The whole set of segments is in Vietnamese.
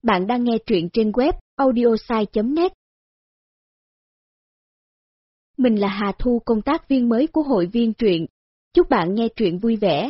Bạn đang nghe truyện trên web audiosai.net. Mình là Hà Thu, công tác viên mới của hội viên truyện. Chúc bạn nghe truyện vui vẻ.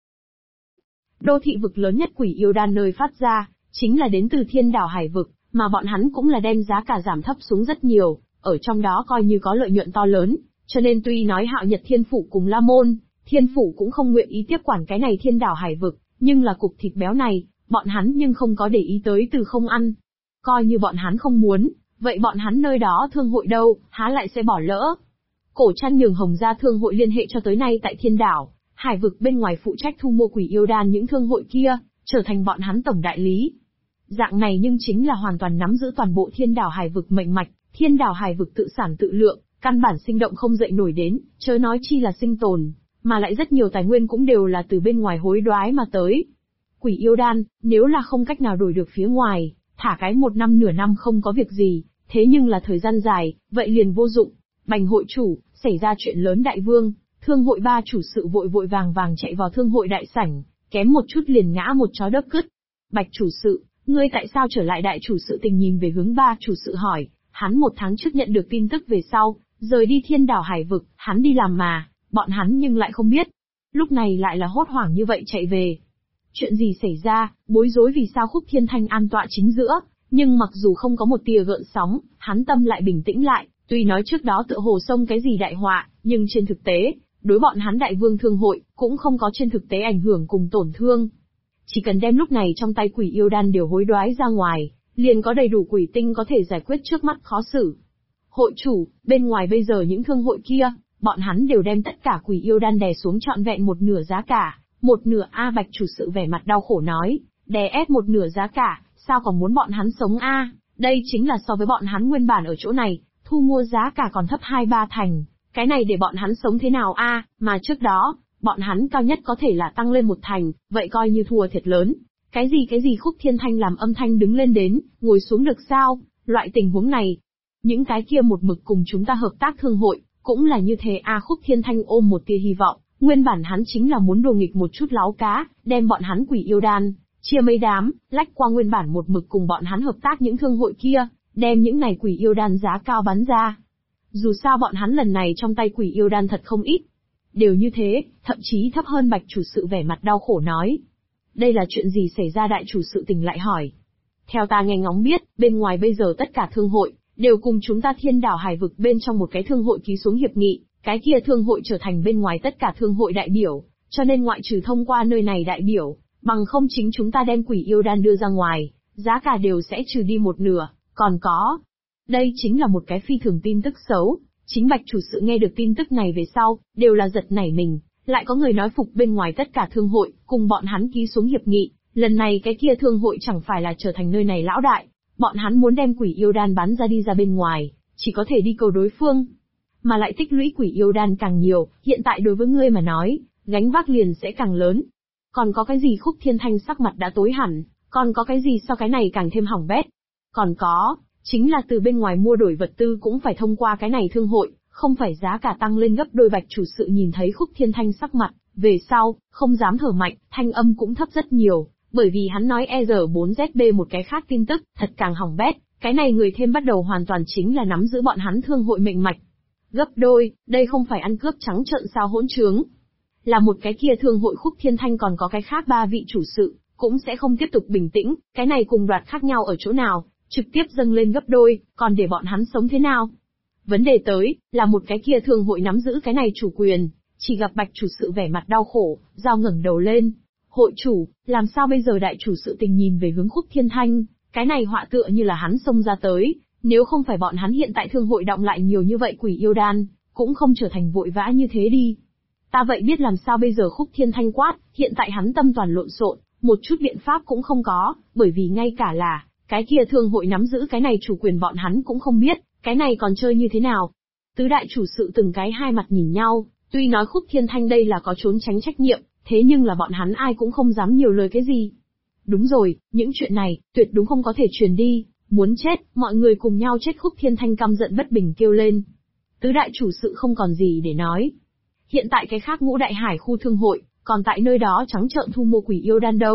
Đô thị vực lớn nhất Quỷ Yêu Đan nơi phát ra, chính là đến từ Thiên Đảo Hải vực, mà bọn hắn cũng là đem giá cả giảm thấp xuống rất nhiều, ở trong đó coi như có lợi nhuận to lớn, cho nên tuy nói Hạo Nhật Thiên Phủ cùng La Môn, Thiên Phủ cũng không nguyện ý tiếp quản cái này Thiên Đảo Hải vực, nhưng là cục thịt béo này, bọn hắn nhưng không có để ý tới từ không ăn. Coi như bọn hắn không muốn, vậy bọn hắn nơi đó thương hội đâu, há lại sẽ bỏ lỡ. Cổ Trăn nhường Hồng gia thương hội liên hệ cho tới nay tại Thiên Đảo Hải vực bên ngoài phụ trách thu mua Quỷ Yêu Đan những thương hội kia, trở thành bọn hắn tổng đại lý. Dạng này nhưng chính là hoàn toàn nắm giữ toàn bộ Thiên Đảo Hải vực mệnh mạch, Thiên Đảo Hải vực tự sản tự lượng, căn bản sinh động không dậy nổi đến, chớ nói chi là sinh tồn, mà lại rất nhiều tài nguyên cũng đều là từ bên ngoài hối đoái mà tới. Quỷ Yêu Đan, nếu là không cách nào đổi được phía ngoài, thả cái 1 năm nửa năm không có việc gì, thế nhưng là thời gian dài, vậy liền vô dụng. Bành hội chủ, xảy ra chuyện lớn đại vương, thương hội ba chủ sự vội vội vàng vàng chạy vào thương hội đại sảnh, kém một chút liền ngã một chó đất cứt. Bạch chủ sự, ngươi tại sao trở lại? Đại chủ sự tình nhìn về hướng ba chủ sự hỏi, hắn 1 tháng trước nhận được tin tức về sau, rời đi Thiên Đảo Hải vực, hắn đi làm mà, bọn hắn nhưng lại không biết. Lúc này lại là hốt hoảng như vậy chạy về. Chuyện gì xảy ra, bối rối vì sao Khúc Thiên Thanh an tọa chính giữa, nhưng mặc dù không có một tia gợn sóng, hắn tâm lại bình tĩnh lại, tuy nói trước đó tựa hồ xông cái gì đại họa, nhưng trên thực tế, đối bọn hắn đại vương thương hội, cũng không có trên thực tế ảnh hưởng cùng tổn thương. Chỉ cần đem lúc này trong tay Quỷ Yêu Đan đều hối đoái ra ngoài, liền có đầy đủ quỷ tinh có thể giải quyết trước mắt khó xử. Hội chủ, bên ngoài bây giờ những thương hội kia, bọn hắn đều đem tất cả Quỷ Yêu Đan đè xuống trọn vẹn 1/2 giá cả. 1/2 A. Bạch chủ sự vẻ mặt đau khổ nói, đè ép 1/2 giá cả, sao còn muốn bọn hắn sống a? Đây chính là so với bọn hắn nguyên bản ở chỗ này, thu mua giá cả còn thấp 2-3 thành, cái này để bọn hắn sống thế nào a? Mà trước đó, bọn hắn cao nhất có thể là tăng lên 1 thành, vậy coi như thua thiệt lớn. Cái gì Khúc Thiên Thanh làm âm thanh đứng lên đến, ngồi xuống được sao? Loại tình huống này, những cái kia một mực cùng chúng ta hợp tác thương hội, cũng là như thế a. Khúc Thiên Thanh ôm một tia hy vọng. Nguyên bản hắn chính là muốn đùa nghịch một chút láo cá, đem bọn hắn Quỷ Yêu Đan chia mấy đám, lách qua nguyên bản một mực cùng bọn hắn hợp tác những thương hội kia, đem những này Quỷ Yêu Đan giá cao bán ra. Dù sao bọn hắn lần này trong tay Quỷ Yêu Đan thật không ít. Đều như thế, thậm chí thấp hơn. Bạch chủ sự vẻ mặt đau khổ nói. Đây là chuyện gì xảy ra? Đại chủ sự tỉnh lại hỏi. Theo ta nghe ngóng biết, bên ngoài bây giờ tất cả thương hội, đều cùng chúng ta Thiên Đảo Hải vực bên trong một cái thương hội ký xuống hiệp nghị. Cái kia thương hội trở thành bên ngoài tất cả thương hội đại biểu, cho nên ngoại trừ thông qua nơi này đại biểu, bằng không chính chúng ta đem Quỷ Yêu Đan đưa ra ngoài, giá cả đều sẽ trừ đi 1/2, còn có. Đây chính là một cái phi thường tin tức xấu, chính Bạch chủ sự nghe được tin tức này về sau, đều là giật nảy mình, lại có người nói phục bên ngoài tất cả thương hội, cùng bọn hắn ký xuống hiệp nghị, lần này cái kia thương hội chẳng phải là trở thành nơi này lão đại, bọn hắn muốn đem Quỷ Yêu Đan bán ra đi ra bên ngoài, chỉ có thể đi cầu đối phương. Mà lại tích lũy Quỷ Yêu Đan càng nhiều, hiện tại đối với ngươi mà nói, gánh vác liền sẽ càng lớn. Còn có cái gì? Khúc Thiên Thanh sắc mặt đã tối hẳn, còn có cái gì so cái này càng thêm hỏng bét? Còn có, chính là từ bên ngoài mua đổi vật tư cũng phải thông qua cái này thương hội, không phải giá cả tăng lên gấp đôi. Bạch chủ sự nhìn thấy Khúc Thiên Thanh sắc mặt, về sau, không dám thở mạnh, thanh âm cũng thấp rất nhiều, bởi vì hắn nói ER4ZB một cái khác tin tức, thật càng hỏng bét, cái này người thêm bắt đầu hoàn toàn chính là nắm giữ bọn hắn thương hội mệnh mạch. Gấp đôi, đây không phải ăn cướp trắng trợn sao? Hỗn trướng. Là một cái kia thương hội Khúc Thiên Thanh còn có cái khác 3 vị chủ sự, cũng sẽ không tiếp tục bình tĩnh, cái này cùng đoạt khác nhau ở chỗ nào, trực tiếp dâng lên gấp đôi, còn để bọn hắn sống thế nào? Vấn đề tới, là một cái kia thương hội nắm giữ cái này chủ quyền, chỉ gặp Bạch chủ sự vẻ mặt đau khổ, dao ngẩng đầu lên. Hội chủ, làm sao bây giờ? Đại chủ sự tình nhìn về hướng Khúc Thiên Thanh, cái này họa tựa như là hắn xông ra tới. Nếu không phải bọn hắn hiện tại thương hội động lại nhiều như vậy Quỷ Yêu Đan, cũng không trở thành vội vã như thế đi. Ta vậy biết làm sao bây giờ? Khúc Thiên Thanh quát, hiện tại hắn tâm toàn lộn xộn, một chút biện pháp cũng không có, bởi vì ngay cả là, cái kia thương hội nắm giữ cái này chủ quyền bọn hắn cũng không biết, cái này còn chơi như thế nào. Tứ đại chủ sự từng cái hai mặt nhìn nhau, tuy nói Khúc Thiên Thanh đây là có trốn tránh trách nhiệm, thế nhưng là bọn hắn ai cũng không dám nhiều lời cái gì. Đúng rồi, những chuyện này, tuyệt đúng không có thể truyền đi. Muốn chết, mọi người cùng nhau chết. Khúc Thiên Thanh căm giận bất bình kêu lên. Tứ đại chủ sự không còn gì để nói. Hiện tại cái khác Ngũ Đại Hải khu thương hội, còn tại nơi đó trắng trợn thu mua Quỷ Yêu Đan đâu,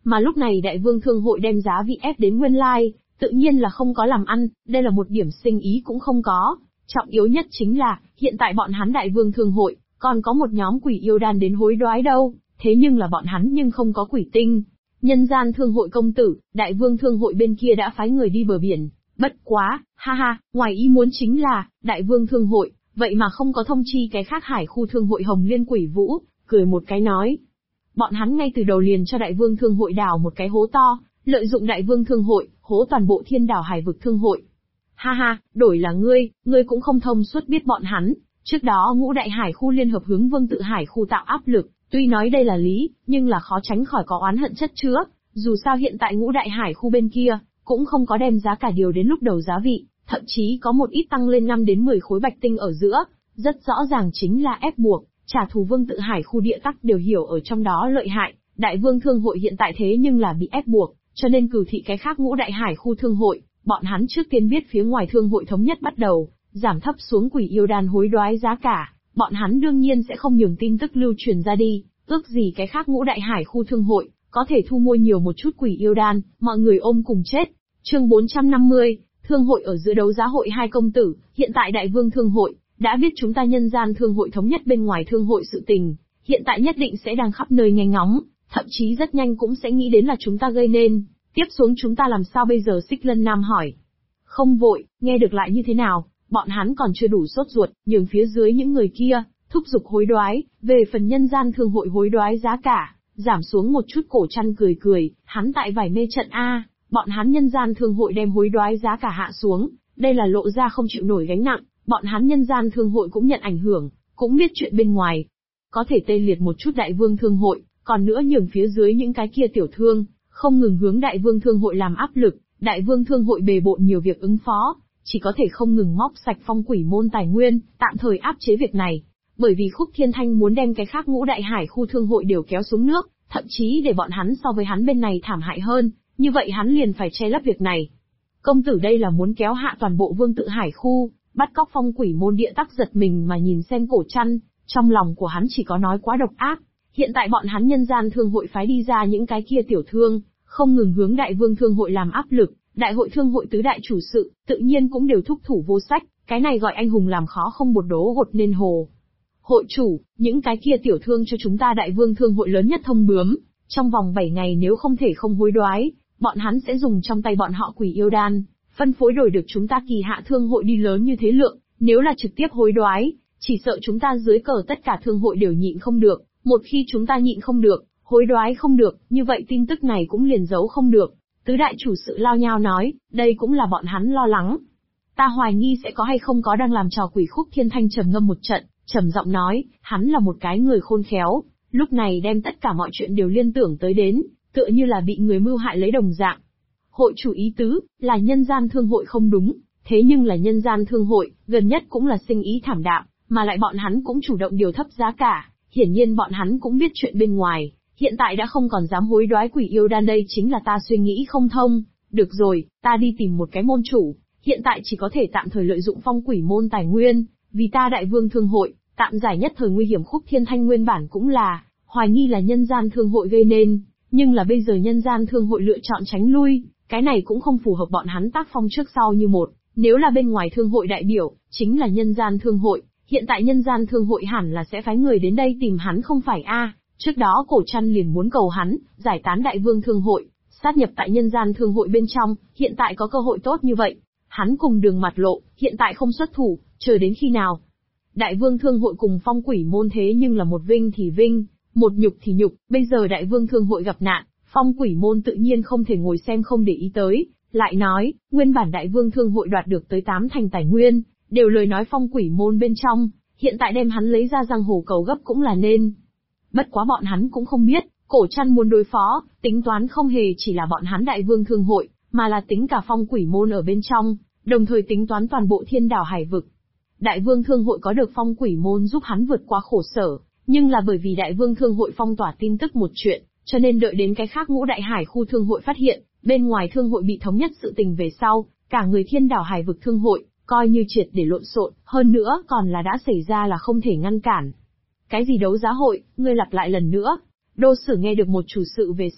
Mà lúc này Đại Vương Thương hội đem giá vị ép đến nguyên lai, tự nhiên là không có làm ăn, đây là một điểm sinh ý cũng không có. Trọng yếu nhất chính là, hiện tại bọn hắn Đại Vương Thương hội, còn có một nhóm quỷ yêu đan đến hối đoái đâu, thế nhưng là bọn hắn nhưng không có quỷ tinh. Nhân gian Thương hội công tử, Đại Vương Thương hội bên kia đã phái người đi bờ biển, bất quá, ha ha, ngoài ý muốn chính là, Đại Vương Thương hội, vậy mà không có thông chi cái khác hải khu Thương hội Hồng Liên Quỷ Vũ, cười một cái nói. Bọn hắn ngay từ đầu liền cho Đại Vương Thương hội đào một cái hố to, lợi dụng Đại Vương Thương hội, hố toàn bộ Thiên Đảo Hải vực Thương hội. Ha ha, đổi là ngươi cũng không thông suốt biết bọn hắn, trước đó Ngũ Đại Hải khu liên hợp hướng Vương Tự Hải khu tạo áp lực, tuy nói đây là lý, nhưng là khó tránh khỏi có oán hận chất chứa, dù sao hiện tại Ngũ Đại Hải khu bên kia, cũng không có đem giá cả điều đến lúc đầu giá vị, thậm chí có một ít tăng lên 5 đến 10 khối bạch tinh ở giữa, rất rõ ràng chính là ép buộc, trả thù Vương Tự Hải khu địa tắc đều hiểu ở trong đó lợi hại, Đại Vương Thương hội hiện tại thế nhưng là bị ép buộc, cho nên cửu thị cái khác Ngũ Đại Hải khu Thương hội, bọn hắn trước tiên biết phía ngoài Thương hội thống nhất bắt đầu, giảm thấp xuống quỷ yêu đan hối đoái giá cả, bọn hắn đương nhiên sẽ không nhường tin tức lưu truyền ra đi, ước gì cái khác Ngũ Đại Hải khu Thương hội, có thể thu mua nhiều một chút quỷ yêu đan, mọi người ôm cùng chết. Chương 450, Thương hội ở giữa đấu giá hội hai công tử, hiện tại Đại Vương Thương hội, đã biết chúng ta nhân gian Thương hội thống nhất bên ngoài Thương hội sự tình, hiện tại nhất định sẽ đang khắp nơi nghe ngóng, thậm chí rất nhanh cũng sẽ nghĩ đến là chúng ta gây nên, tiếp xuống chúng ta làm sao bây giờ? Xích Lân Nam hỏi. Không vội, nghe được lại như thế nào, bọn hắn còn chưa đủ sốt ruột, nhường phía dưới những người kia, thúc giục hối đoái, về phần nhân gian Thương hội hối đoái giá cả, giảm xuống một chút. Cổ Trăn cười cười, hắn tại vải mê trận A, bọn hắn nhân gian Thương hội đem hối đoái giá cả hạ xuống, đây là lộ ra không chịu nổi gánh nặng, bọn hắn nhân gian Thương hội cũng nhận ảnh hưởng, cũng biết chuyện bên ngoài. Có thể tê liệt một chút Đại Vương Thương hội, còn nữa nhường phía dưới những cái kia tiểu thương, không ngừng hướng Đại Vương Thương hội làm áp lực, Đại Vương Thương hội bề bộn nhiều việc ứng phó, chỉ có thể không ngừng móc sạch phong quỷ môn tài nguyên, tạm thời áp chế việc này. Bởi vì Khúc Thiên Thanh muốn đem cái khác Ngũ Đại Hải khu Thương hội đều kéo xuống nước, thậm chí để bọn hắn so với hắn bên này thảm hại hơn, như vậy hắn liền phải che lấp việc này. Công tử đây là muốn kéo hạ toàn bộ Vương Tự Hải khu, bắt cóc phong quỷ môn địa tắc. Giật mình mà nhìn xem Cổ Trăn, trong lòng của hắn chỉ có nói quá độc ác. Hiện tại bọn hắn nhân gian Thương hội phái đi ra những cái kia tiểu thương, không ngừng hướng Đại Vương Thương hội làm áp lực, Đại hội Thương hội tứ đại chủ sự, tự nhiên cũng đều thúc thủ vô sách, cái này gọi anh hùng làm khó không bột đố gột nên hồ. Hội chủ, những cái kia tiểu thương cho chúng ta Đại Vương Thương hội lớn nhất thông bướm, trong vòng 7 ngày nếu không thể không hối đoái, bọn hắn sẽ dùng trong tay bọn họ quỷ yêu đan, phân phối đổi được chúng ta Kỳ Hạ Thương hội đi lớn như thế lượng, nếu là trực tiếp hối đoái, chỉ sợ chúng ta dưới cờ tất cả thương hội đều nhịn không được, một khi chúng ta nhịn không được, hối đoái không được, như vậy tin tức này cũng liền giấu không được. Tứ đại chủ sự lao nhao nói, đây cũng là bọn hắn lo lắng. Ta hoài nghi sẽ có hay không có đang làm trò quỷ. Khúc Thiên Thanh trầm ngâm một trận, trầm giọng nói, hắn là một cái người khôn khéo, lúc này đem tất cả mọi chuyện đều liên tưởng tới đến, tựa như là bị người mưu hại lấy đồng dạng. Hội chủ ý tứ, là nhân gian Thương hội không đúng, thế nhưng là nhân gian Thương hội, gần nhất cũng là sinh ý thảm đạm, mà lại bọn hắn cũng chủ động điều thấp giá cả, hiển nhiên bọn hắn cũng biết chuyện bên ngoài, hiện tại đã không còn dám hối đoái quỷ yêu đan. Đây chính là ta suy nghĩ không thông. Được rồi, ta đi tìm một cái môn chủ, hiện tại chỉ có thể tạm thời lợi dụng phong quỷ môn tài nguyên, vì ta Đại Vương Thương hội, tạm giải nhất thời nguy hiểm. Khúc Thiên Thanh nguyên bản cũng là, hoài nghi là nhân gian Thương hội gây nên, nhưng là bây giờ nhân gian Thương hội lựa chọn tránh lui, cái này cũng không phù hợp bọn hắn tác phong trước sau như một, nếu là bên ngoài Thương hội đại biểu, chính là nhân gian Thương hội, hiện tại nhân gian Thương hội hẳn là sẽ phái người đến đây tìm hắn không phải a? Trước đó Cổ Trăn liền muốn cầu hắn, giải tán Đại Vương Thương hội, sát nhập tại nhân gian Thương hội bên trong, hiện tại có cơ hội tốt như vậy. Hắn cùng đường mặt lộ, hiện tại không xuất thủ, chờ đến khi nào? Đại Vương Thương hội cùng phong quỷ môn thế nhưng là một vinh thì vinh, một nhục thì nhục, bây giờ Đại Vương Thương hội gặp nạn, phong quỷ môn tự nhiên không thể ngồi xem không để ý tới, lại nói, nguyên bản Đại Vương Thương hội đoạt được tới 8 thành tài nguyên, đều lời nói phong quỷ môn bên trong, hiện tại đem hắn lấy ra giang hồ cầu gấp cũng là nên. Bất quá bọn hắn cũng không biết, Cổ Trăn muốn đối phó, tính toán không hề chỉ là bọn hắn Đại Vương Thương hội, mà là tính cả phong quỷ môn ở bên trong, đồng thời tính toán toàn bộ Thiên Đảo Hải vực. Đại Vương Thương hội có được phong quỷ môn giúp hắn vượt qua khổ sở, nhưng là bởi vì Đại Vương Thương hội phong tỏa tin tức một chuyện, cho nên đợi đến cái khác Ngũ Đại Hải khu Thương hội phát hiện, bên ngoài Thương hội bị thống nhất sự tình về sau, cả người Thiên Đảo Hải vực Thương hội, coi như triệt để lộn xộn, hơn nữa còn là đã xảy ra là không thể ngăn cản. Cái gì đấu giá hội, ngươi lặp lại lần nữa. Đô Sử nghe được một chủ sự về sau,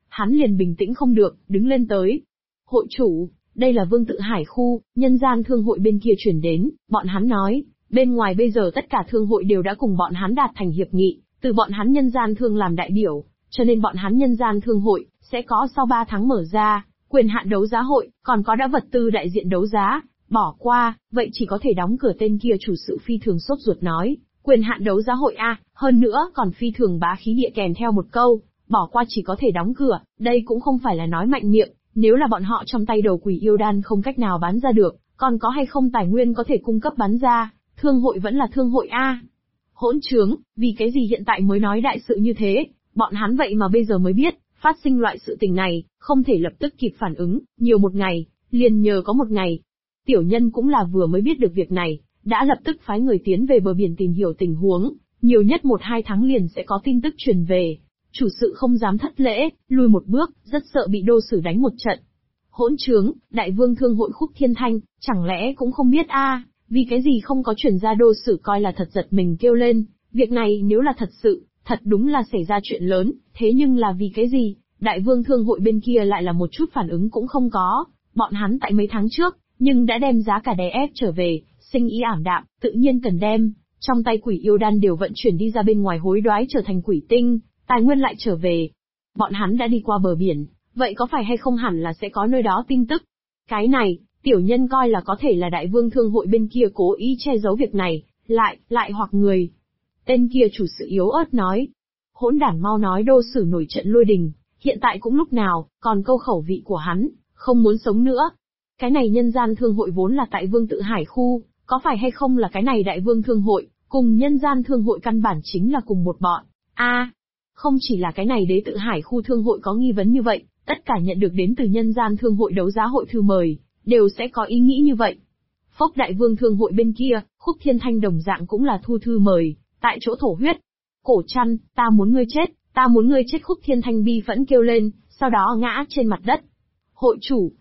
hắn liền bình tĩnh không được, đứng lên tới. Hội chủ, đây là Vương Tự Hải khu, nhân gian thương hội bên kia chuyển đến, bọn hắn nói, bên ngoài bây giờ tất cả thương hội đều đã cùng bọn hắn đạt thành hiệp nghị, từ bọn hắn nhân gian thương làm đại biểu, cho nên bọn hắn nhân gian thương hội, sẽ có sau 3 tháng mở ra, quyền hạn đấu giá hội, còn có đã vật tư đại diện đấu giá, bỏ qua, vậy chỉ có thể đóng cửa. Tên kia chủ sự phi thường sốt ruột nói, quyền hạn đấu giá hội a, hơn nữa còn phi thường bá khí địa kèm theo một câu, bỏ qua chỉ có thể đóng cửa, đây cũng không phải là nói mạnh miệng, nếu là bọn họ trong tay đầu quỷ yêu đan không cách nào bán ra được, còn có hay không tài nguyên có thể cung cấp bán ra, thương hội vẫn là thương hội a. Hỗn trướng, vì cái gì hiện tại mới nói đại sự như thế, bọn hắn vậy mà bây giờ mới biết, phát sinh loại sự tình này, không thể lập tức kịp phản ứng, nhiều một ngày, liền nhờ có một ngày. Tiểu nhân cũng là vừa mới biết được việc này, đã lập tức phái người tiến về bờ biển tìm hiểu tình huống, nhiều nhất 1-2 tháng liền sẽ có tin tức truyền về. Chủ sự không dám thất lễ, lùi một bước, rất sợ bị đô sử đánh một trận. Hỗn trướng, đại vương thương hội Khúc Thiên Thanh, chẳng lẽ cũng không biết a? Vì cái gì không có chuyển ra đô sử coi là thật, giật mình kêu lên, việc này nếu là thật sự, thật đúng là xảy ra chuyện lớn, thế nhưng là vì cái gì, đại vương thương hội bên kia lại là một chút phản ứng cũng không có, bọn hắn tại mấy tháng trước, nhưng đã đem giá cả đè ép trở về, sinh ý ảm đạm, tự nhiên cần đem, trong tay quỷ yêu đan đều vận chuyển đi ra bên ngoài hối đoái trở thành quỷ tinh, tài nguyên lại trở về. Bọn hắn đã đi qua bờ biển, vậy có phải hay không hẳn là sẽ có nơi đó tin tức. Cái này, tiểu nhân coi là có thể là đại vương thương hội bên kia cố ý che giấu việc này, lại hoặc người. Tên kia chủ sự yếu ớt nói. Hỗn đản mau nói đô sử nổi trận lôi đình, hiện tại cũng lúc nào, còn câu khẩu vị của hắn, không muốn sống nữa. Cái này nhân gian thương hội vốn là tại Vương Tự Hải khu, có phải hay không là cái này đại vương thương hội, cùng nhân gian thương hội căn bản chính là cùng một bọn. Không chỉ là cái này Đế Tự Hải khu thương hội có nghi vấn như vậy, tất cả nhận được đến từ nhân gian thương hội đấu giá hội thư mời, đều sẽ có ý nghĩ như vậy. Phốc đại vương thương hội bên kia, Khúc Thiên Thanh đồng dạng cũng là thu thư mời, tại chỗ thổ huyết. Cổ Trăn, ta muốn ngươi chết, ta muốn ngươi chết. Khúc Thiên Thanh bi phẫn kêu lên, sau đó ngã trên mặt đất. Hội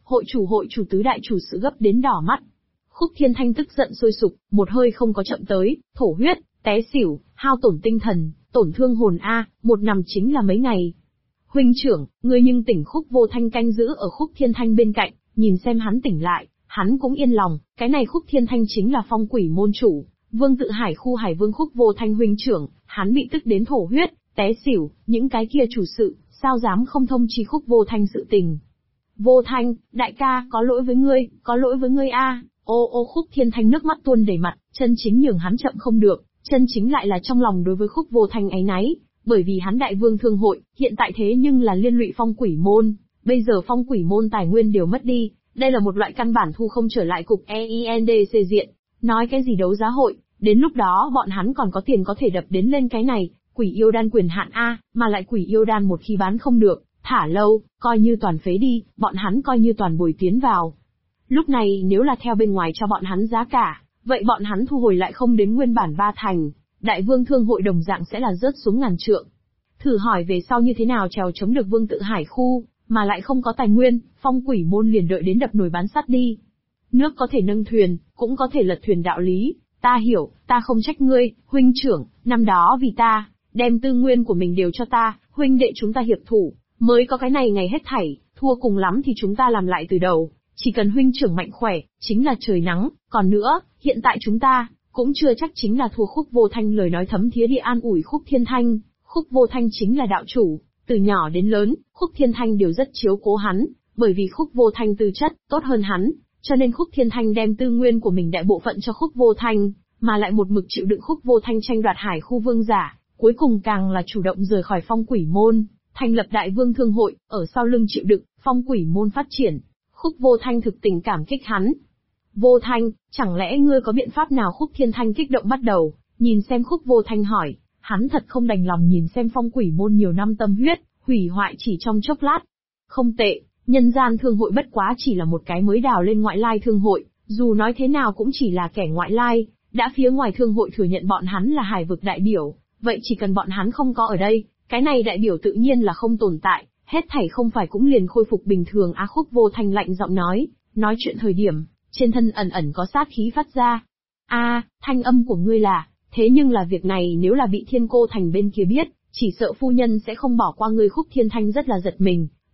chủ tứ đại chủ sự gấp đến đỏ mắt. Khúc Thiên Thanh tức giận sôi sục, một hơi không có chậm tới, thổ huyết, té xỉu, hao tổn tinh thần, tổn thương hồn một nằm chính là mấy ngày. Huynh trưởng, ngươi nhưng tỉnh. Khúc Vô Thanh canh giữ ở Khúc Thiên Thanh bên cạnh, nhìn xem hắn tỉnh lại, hắn cũng yên lòng, cái này Khúc Thiên Thanh chính là phong quỷ môn chủ, Vương Tự Hải khu Hải Vương Khúc Vô Thanh huynh trưởng, hắn bị tức đến thổ huyết, té xỉu, những cái kia chủ sự, sao dám không thông chi Khúc Vô Thanh sự tình. Vô Thanh, đại ca, có lỗi với ngươi a. Ô Khúc Thiên Thanh nước mắt tuôn đầy mặt, chân chính nhường hắn chậm không được, chân chính lại là trong lòng đối với Khúc Vô Thanh áy náy, bởi vì hắn đại vương thương hội, hiện tại thế nhưng là liên lụy phong quỷ môn, bây giờ phong quỷ môn tài nguyên đều mất đi, đây là một loại căn bản thu không trở lại cục EINDC diện, nói cái gì đấu giá hội, đến lúc đó bọn hắn còn có tiền có thể đập đến lên cái này, quỷ yêu đan quyền hạn mà lại quỷ yêu đan một khi bán không được, thả lâu, coi như toàn phế đi, bọn hắn coi như toàn bồi tiến vào. Lúc này nếu là theo bên ngoài cho bọn hắn giá cả, vậy bọn hắn thu hồi lại không đến nguyên bản 3 thành, đại vương thương hội đồng dạng sẽ là rớt xuống ngàn trượng. Thử hỏi về sau như thế nào trèo chống được Vương Tự Hải khu, mà lại không có tài nguyên, phong quỷ môn liền đợi đến đập nồi bán sắt đi. Nước có thể nâng thuyền, cũng có thể lật thuyền đạo lý, ta hiểu, ta không trách ngươi, huynh trưởng, năm đó vì ta, đem tư nguyên của mình đều cho ta, huynh đệ chúng ta hiệp thủ, mới có cái này ngày hết thảy, thua cùng lắm thì chúng ta làm lại từ đầu, chỉ cần huynh trưởng mạnh khỏe, chính là trời nắng, còn nữa, hiện tại chúng ta, cũng chưa chắc chính là thua. Khúc Vô Thanh lời nói thấm thía địa an ủi Khúc Thiên Thanh, Khúc Vô Thanh chính là đạo chủ, từ nhỏ đến lớn, Khúc Thiên Thanh đều rất chiếu cố hắn, bởi vì Khúc Vô Thanh tư chất tốt hơn hắn, cho nên Khúc Thiên Thanh đem tư nguyên của mình đại bộ phận cho Khúc Vô Thanh, mà lại một mực chịu đựng Khúc Vô Thanh tranh đoạt hải khu vương giả, cuối cùng càng là chủ động rời khỏi phong quỷ môn, thành lập đại vương thương hội, ở sau lưng chịu đựng phong quỷ môn phát triển. Khúc Vô Thanh thực tình cảm kích hắn. Vô Thanh, chẳng lẽ ngươi có biện pháp nào? Khúc Thiên Thanh kích động bắt đầu, nhìn xem Khúc Vô Thanh hỏi, hắn thật không đành lòng nhìn xem phong quỷ môn nhiều năm tâm huyết, hủy hoại chỉ trong chốc lát. Không tệ, nhân gian thương hội bất quá chỉ là một cái mới đào lên ngoại lai thương hội, dù nói thế nào cũng chỉ là kẻ ngoại lai, đã phía ngoài thương hội thừa nhận bọn hắn là hải vực đại biểu, vậy chỉ cần bọn hắn không có ở đây, cái này đại biểu tự nhiên là không tồn tại, hết thảy không phải cũng liền khôi phục bình thường. Khúc Vô Thanh lạnh giọng nói chuyện thời điểm, trên thân ẩn ẩn có sát khí phát ra. Thanh âm của ngươi là, thế nhưng là việc này nếu là bị Thiên Cô Thành bên kia biết, chỉ sợ phu nhân sẽ không bỏ qua ngươi. Khúc Thiên Thanh rất là giật mình,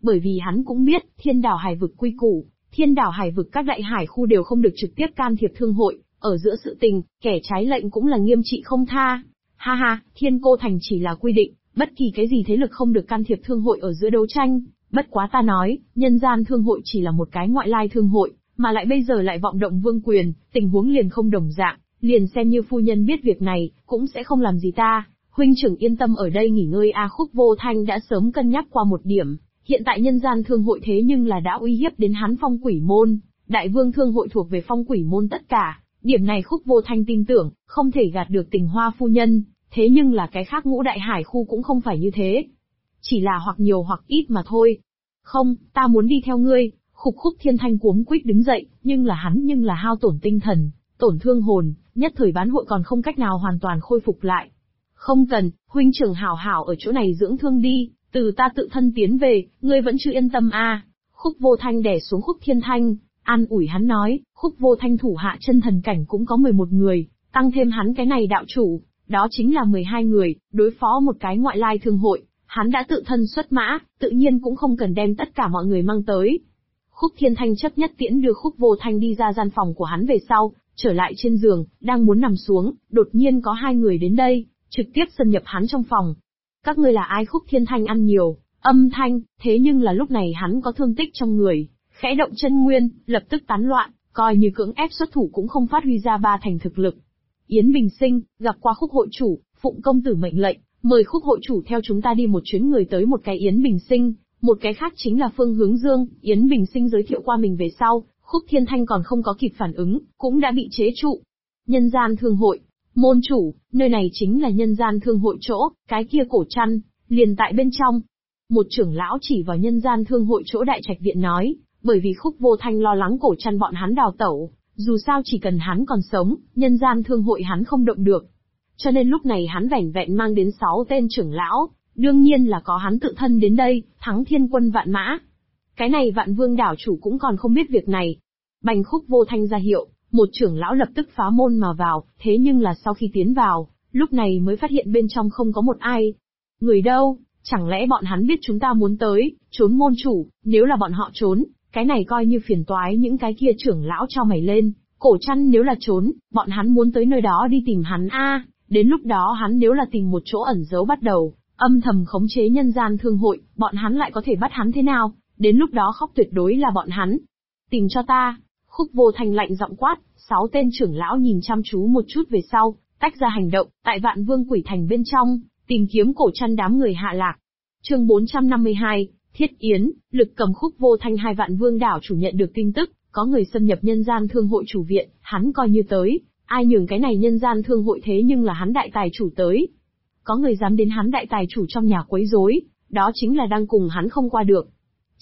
Bởi vì hắn cũng biết, thiên đảo hải vực quy củ, thiên đảo hải vực các đại hải khu đều không được trực tiếp can thiệp thương hội, ở giữa sự tình, kẻ trái lệnh cũng là nghiêm trị không tha. Ha ha, Thiên Cô Thành chỉ là quy định, bất kỳ cái gì thế lực không được can thiệp thương hội ở giữa đấu tranh. Bất quá ta nói, nhân gian thương hội chỉ là một cái ngoại lai thương hội, mà lại bây giờ lại vọng động vương quyền, tình huống liền không đồng dạng, liền xem như phu nhân biết việc này, cũng sẽ không làm gì ta. Huynh trưởng yên tâm ở đây nghỉ ngơi a. Khúc Vô Thanh đã sớm cân nhắc qua một điểm, hiện tại nhân gian thương hội thế nhưng là đã uy hiếp đến hắn Phong Quỷ môn, đại vương thương hội thuộc về Phong Quỷ môn tất cả, điểm này Khúc Vô Thanh tin tưởng, không thể gạt được Tình Hoa phu nhân, thế nhưng là cái khác ngũ đại hải khu cũng không phải như thế. Chỉ là hoặc nhiều hoặc ít mà thôi. Không, ta muốn đi theo ngươi. Khúc Thiên Thanh cuống quýt đứng dậy, nhưng là hao tổn tinh thần, tổn thương hồn, nhất thời bán hội còn không cách nào hoàn toàn khôi phục lại. Không cần, huynh trưởng hảo hảo ở chỗ này dưỡng thương đi, từ ta tự thân tiến về, ngươi vẫn chưa yên tâm à. Khúc Vô Thanh đè xuống Khúc Thiên Thanh, an ủi hắn nói, Khúc Vô Thanh thủ hạ chân thần cảnh cũng có 11 người, tăng thêm hắn cái này đạo chủ, đó chính là 12 người, đối phó một cái ngoại lai thương hội, hắn đã tự thân xuất mã, tự nhiên cũng không cần đem tất cả mọi người mang tới. Khúc Thiên Thanh chấp nhất tiễn đưa Khúc Vô Thanh đi ra gian phòng của hắn về sau, trở lại trên giường, đang muốn nằm xuống, đột nhiên có 2 người đến đây, trực tiếp xâm nhập hắn trong phòng. Các ngươi là ai? Khúc Thiên Thanh ăn nhiều âm thanh, thế nhưng là lúc này hắn có thương tích trong người, khẽ động chân nguyên, lập tức tán loạn, coi như cưỡng ép xuất thủ cũng không phát huy ra 3 thành thực lực. Yến Bình Sinh, gặp qua Khúc hội chủ, phụng công tử mệnh lệnh, mời Khúc hội chủ theo chúng ta đi một chuyến. Người tới một cái Yến Bình Sinh, một cái khác chính là Phương Hướng Dương. Yến Bình Sinh giới thiệu qua mình về sau, Khúc Thiên Thanh còn không có kịp phản ứng, cũng đã bị chế trụ. Nhân gian thương hội, môn chủ, nơi này chính là nhân gian thương hội chỗ, cái kia cổ chăn, liền tại bên trong. Một trưởng lão chỉ vào nhân gian thương hội chỗ đại trạch viện nói, bởi vì Khúc Vô Thanh lo lắng cổ chăn bọn hắn đào tẩu, dù sao chỉ cần hắn còn sống, nhân gian thương hội hắn không động được. Cho nên lúc này hắn vẻn vẹn mang đến 6 tên trưởng lão, đương nhiên là có hắn tự thân đến đây, thắng thiên quân vạn mã. Cái này Vạn Vương đảo chủ cũng còn không biết việc này. Bành Khúc Vô Thanh ra hiệu, một trưởng lão lập tức phá môn mà vào, thế nhưng là sau khi tiến vào, lúc này mới phát hiện bên trong không có một ai. Người đâu, chẳng lẽ bọn hắn biết chúng ta muốn tới, trốn môn chủ, nếu là bọn họ trốn, cái này coi như phiền toái. Những cái kia trưởng lão cho mày lên, cổ chăn nếu là trốn, bọn hắn muốn tới nơi đó đi tìm hắn a. Đến lúc đó hắn nếu là tìm một chỗ ẩn giấu bắt đầu, âm thầm khống chế nhân gian thương hội, bọn hắn lại có thể bắt hắn thế nào, đến lúc đó khóc tuyệt đối là bọn hắn. Tìm cho ta. Khúc Vô Thanh lạnh giọng quát, 6 tên trưởng lão nhìn chăm chú một chút về sau, tách ra hành động, tại Vạn Vương Quỷ Thành bên trong, tìm kiếm cổ chăn đám người hạ lạc. Chương 452, Thiết Yến, Lực Cầm. Khúc Vô Thanh hai Vạn Vương đảo chủ nhận được tin tức, có người xâm nhập nhân gian thương hội chủ viện, hắn coi như tới, ai nhường cái này nhân gian thương hội thế nhưng là hắn đại tài chủ tới. Có người dám đến hắn đại tài chủ trong nhà quấy rối, đó chính là đang cùng hắn không qua được.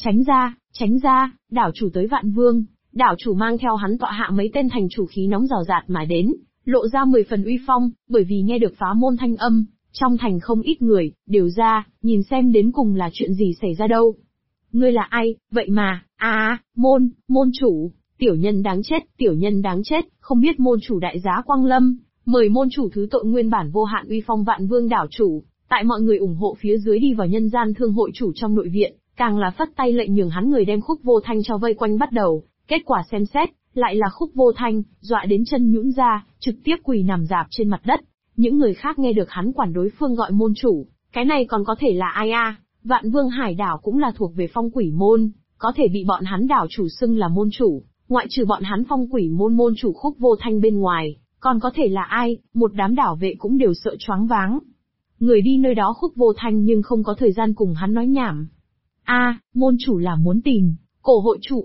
Tránh ra, đảo chủ tới Vạn Vương. Đảo chủ mang theo hắn tọa hạ mấy tên thành chủ khí nóng rào rạt mà đến, lộ ra 10 phần uy phong, bởi vì nghe được phá môn thanh âm, trong thành không ít người, đều ra, nhìn xem đến cùng là chuyện gì xảy ra đâu. Ngươi là ai, vậy mà, môn chủ, tiểu nhân đáng chết, không biết môn chủ đại giá quang lâm, mời môn chủ thứ tội. Nguyên bản vô hạn uy phong Vạn Vương đảo chủ, tại mọi người ủng hộ phía dưới đi vào nhân gian thương hội chủ trong nội viện, càng là phất tay lệnh nhường hắn người đem Khúc Vô Thanh cho vây quanh bắt đầu. Kết quả xem xét, lại là Khúc Vô Thanh, dọa đến chân nhũn ra, trực tiếp quỳ nằm rạp trên mặt đất. Những người khác nghe được hắn quản đối phương gọi môn chủ, cái này còn có thể là ai a? Vạn Vương Hải đảo cũng là thuộc về Phong Quỷ môn, có thể bị bọn hắn đảo chủ xưng là môn chủ, ngoại trừ bọn hắn Phong Quỷ môn môn chủ Khúc Vô Thanh bên ngoài, còn có thể là ai? Một đám đảo vệ cũng đều sợ choáng váng. Người đi nơi đó Khúc Vô Thanh nhưng không có thời gian cùng hắn nói nhảm. Môn chủ là muốn tìm cổ hội chủ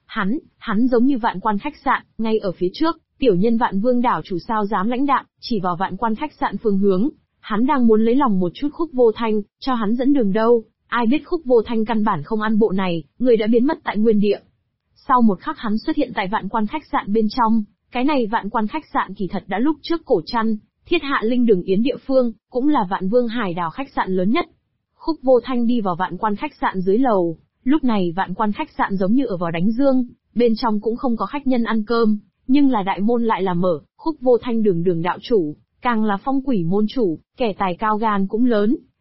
hắn giống như Vạn Quan khách sạn, ngay ở phía trước, tiểu nhân Vạn Vương đảo chủ sao dám lãnh đạm, chỉ vào Vạn Quan khách sạn phương hướng, hắn đang muốn lấy lòng một chút Khúc Vô Thanh, cho hắn dẫn đường đâu, ai biết Khúc Vô Thanh căn bản không ăn bộ này, người đã biến mất tại nguyên địa. Sau một khắc hắn xuất hiện tại Vạn Quan khách sạn bên trong, cái này Vạn Quan khách sạn kỳ thật đã lúc trước cổ chăn, Thiết Hạ Linh Đường Yến địa phương, cũng là Vạn Vương Hải đảo khách sạn lớn nhất. Khúc Vô Thanh đi vào Vạn Quan khách sạn dưới lầu. Lúc này Vạn Quan khách sạn giống như ở vào đánh dương, bên trong cũng không có khách nhân ăn cơm, nhưng là đại môn lại là mở. Khúc Vô Thanh đường đạo chủ, càng là Phong Quỷ môn chủ, kẻ tài cao gan cũng lớn,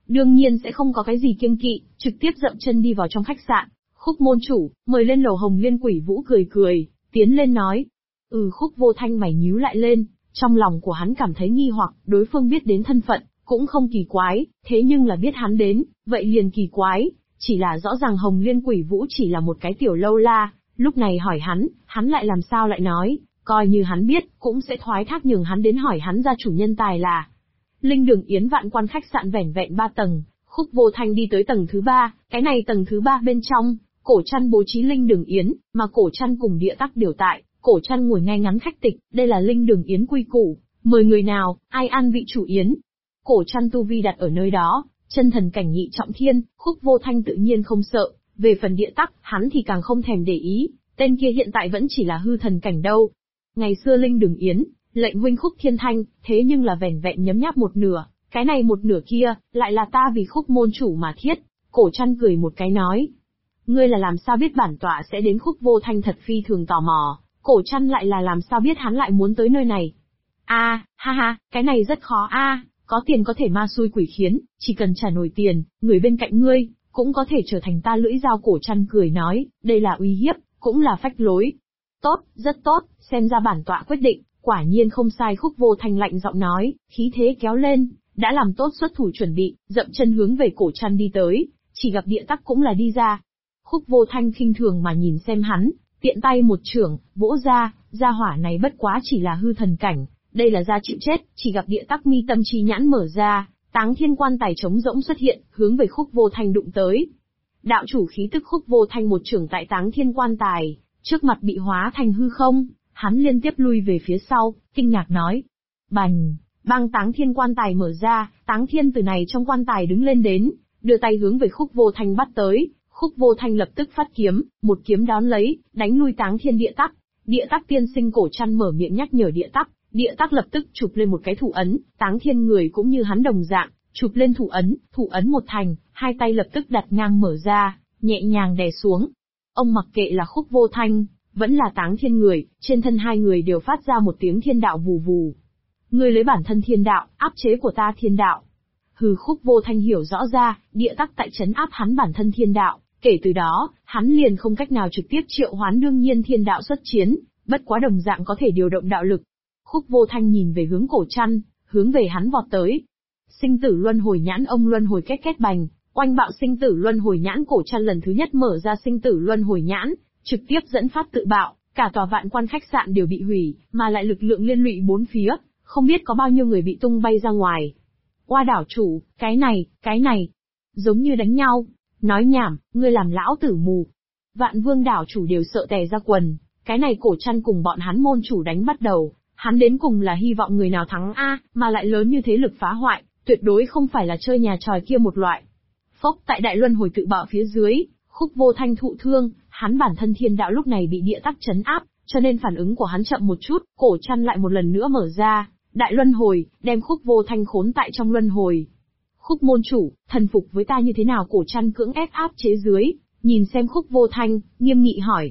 đương nhiên sẽ không có cái gì kiêng kỵ, trực tiếp dậm chân đi vào trong khách sạn. Khúc môn chủ, mời lên lầu. Hồng Liên Quỷ Vũ cười cười, tiến lên nói. Khúc Vô Thanh mày nhíu lại lên, trong lòng của hắn cảm thấy nghi hoặc, đối phương biết đến thân phận, cũng không kỳ quái, thế nhưng là biết hắn đến, vậy liền kỳ quái, chỉ là rõ ràng Hồng Liên Quỷ Vũ chỉ là một cái tiểu lâu la, lúc này hỏi hắn lại làm sao lại nói, coi như hắn biết, cũng sẽ thoái thác nhường hắn đến hỏi hắn gia chủ nhân tài là. Linh Đường Yến Vạn Quan khách sạn vẻn vẹn 3 tầng, Khúc Vô Thanh đi tới tầng thứ 3, cái này tầng thứ 3 bên trong, Cổ Trăn bố trí Linh Đường Yến, mà Cổ Trăn cùng Địa Tắc đều tại, Cổ Trăn ngồi ngay ngắn khách tịch, đây là Linh Đường Yến quy củ, mời người nào, ai ăn vị chủ yến. Cổ Trăn tu vi đặt ở nơi đó, chân thần cảnh nhị trọng thiên, Khúc Vô Thanh tự nhiên không sợ, về phần Địa Tắc, hắn thì càng không thèm để ý, tên kia hiện tại vẫn chỉ là hư thần cảnh đâu. Ngày xưa Linh Đường Yến, lệnh huynh Khúc Thiên Thanh, thế nhưng là vẻn vẹn nhấm nháp một nửa, cái này một nửa kia, lại là ta vì Khúc môn chủ mà thiết. Cổ Trăn cười một cái nói. Ngươi là làm sao biết bản tọa sẽ đến? Khúc Vô Thanh thật phi thường tò mò, Cổ Trăn lại là làm sao biết hắn lại muốn tới nơi này? Ha ha, cái này rất khó có tiền có thể ma xui quỷ khiến, chỉ cần trả nổi tiền, người bên cạnh ngươi, cũng có thể trở thành ta lưỡi dao. Cổ Trăn cười nói, đây là uy hiếp, cũng là phách lối. Tốt, rất tốt, xem ra bản tọa quyết định, quả nhiên không sai. Khúc Vô Thanh lạnh giọng nói, khí thế kéo lên, đã làm tốt xuất thủ chuẩn bị, dậm chân hướng về Cổ Trăn đi tới, chỉ gặp Địa Tắc cũng là đi ra. Khúc Vô Thanh khinh thường mà nhìn xem hắn, tiện tay một chưởng, vỗ ra, gia hỏa này bất quá chỉ là hư thần cảnh, đây là gia chịu chết. Chỉ gặp Địa Tắc mi tâm chi nhãn mở ra, Táng Thiên quan tài trống rỗng xuất hiện, hướng về Khúc Vô Thanh đụng tới. Đạo chủ khí tức. Khúc Vô Thanh một chưởng tại Táng Thiên quan tài, trước mặt bị hóa thành hư không, hắn liên tiếp lui về phía sau, kinh ngạc nói. Bành, băng. Táng Thiên quan tài mở ra, Táng Thiên từ này trong quan tài đứng lên đến, đưa tay hướng về Khúc Vô Thanh bắt tới. Khúc Vô Thanh lập tức phát kiếm, một kiếm đón lấy, đánh lui Táng Thiên. Địa Tắc, Địa Tắc tiên sinh. Cổ Trăn mở miệng nhắc nhở Địa Tắc, Địa Tắc lập tức chụp lên một cái thủ ấn, Táng Thiên người cũng như hắn đồng dạng, chụp lên thủ ấn một thành, hai tay lập tức đặt ngang mở ra, nhẹ nhàng đè xuống. Ông mặc kệ là Khúc Vô Thanh, vẫn là Táng Thiên người, trên thân hai người đều phát ra một tiếng thiên đạo vù vù. Ngươi lấy bản thân thiên đạo, áp chế của ta thiên đạo. Khúc Vô Thanh hiểu rõ ra, Địa Tắc tại trấn áp hắn bản thân thiên đạo, kể từ đó, hắn liền không cách nào trực tiếp triệu hoán đương nhiên thiên đạo xuất chiến, bất quá đồng dạng có thể điều động đạo lực. Khúc Vô Thanh nhìn về hướng Cổ Trăn, hướng về hắn vọt tới. Sinh tử luân hồi nhãn. Ông luân hồi két két bành, oanh bạo sinh tử luân hồi nhãn. Cổ Trăn lần thứ nhất mở ra sinh tử luân hồi nhãn, trực tiếp dẫn phát tự bạo, cả tòa Vạn Quan khách sạn đều bị hủy, mà lại lực lượng liên lụy bốn phía, không biết có bao nhiêu người bị tung bay ra ngoài. Oa đảo chủ, cái này, giống như đánh nhau. Nói nhảm, ngươi làm lão tử mù. Vạn Vương đảo chủ đều sợ tè ra quần, cái này Cổ Trăn cùng bọn hắn môn chủ đánh bắt đầu, hắn đến cùng là hy vọng người nào thắng mà lại lớn như thế lực phá hoại, tuyệt đối không phải là chơi nhà tròi kia một loại. Phốc. Tại đại luân hồi tự bạo phía dưới, Khúc Vô Thanh thụ thương, hắn bản thân thiên đạo lúc này bị Địa Tắc trấn áp, cho nên phản ứng của hắn chậm một chút. Cổ Trăn lại một lần nữa mở ra đại luân hồi, đem Khúc Vô Thanh khốn tại trong luân hồi. Khúc môn chủ, thần phục với ta như thế nào? Cổ Trăn cưỡng ép áp chế dưới, nhìn xem Khúc Vô Thanh, nghiêm nghị hỏi.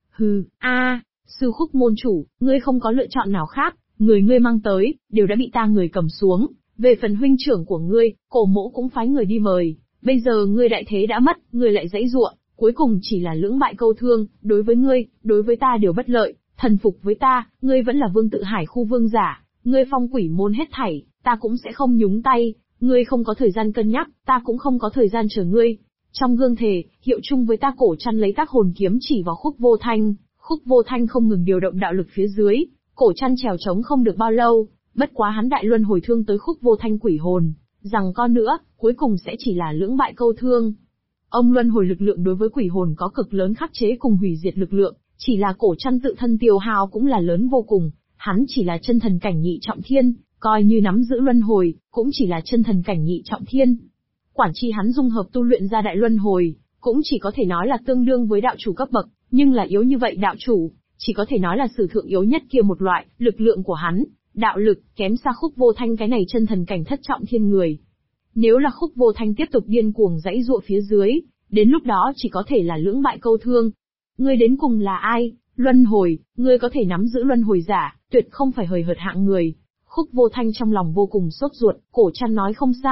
Sư Khúc môn chủ, ngươi không có lựa chọn nào khác, người ngươi mang tới, đều đã bị ta người cầm xuống. Về phần huynh trưởng của ngươi, Cổ mỗ cũng phái người đi mời, bây giờ ngươi đại thế đã mất, ngươi lại giãy giụa, cuối cùng chỉ là lưỡng bại câu thương, đối với ngươi, đối với ta đều bất lợi, thần phục với ta, ngươi vẫn là Vương Tự Hải khu vương giả, ngươi phong quỷ môn hết thảy, ta cũng sẽ không nhúng tay. Ngươi không có thời gian cân nhắc, ta cũng không có thời gian chờ ngươi. Trong gương thể, hiệu chung với ta. Cổ Trăn lấy Tác Hồn kiếm chỉ vào Khúc Vô Thanh, Khúc Vô Thanh không ngừng điều động đạo lực phía dưới, Cổ Trăn trèo trống không được bao lâu, bất quá hắn đại luân hồi thương tới Khúc Vô Thanh quỷ hồn, rằng con nữa, cuối cùng sẽ chỉ là lưỡng bại câu thương. Ông luân hồi lực lượng đối với quỷ hồn có cực lớn khắc chế cùng hủy diệt lực lượng, chỉ là Cổ Trăn tự thân tiêu hao cũng là lớn vô cùng, hắn chỉ là chân thần cảnh nhị trọng thiên. Coi như nắm giữ luân hồi, cũng chỉ là chân thần cảnh nhị trọng thiên. Quản chi hắn dung hợp tu luyện ra đại luân hồi, cũng chỉ có thể nói là tương đương với đạo chủ cấp bậc, nhưng là yếu như vậy đạo chủ, chỉ có thể nói là sử thượng yếu nhất kia một loại. Lực lượng của hắn, đạo lực, kém xa Khúc Vô Thanh cái này chân thần cảnh thất trọng thiên người. Nếu là Khúc Vô Thanh tiếp tục điên cuồng giãy giụa phía dưới, đến lúc đó chỉ có thể là lưỡng bại câu thương. Ngươi đến cùng là ai? Luân hồi, ngươi có thể nắm giữ luân hồi giả, tuyệt không phải hời hợt hạng người. Khúc Vô Thanh trong lòng vô cùng sốt ruột. Cổ Trăn nói không sai,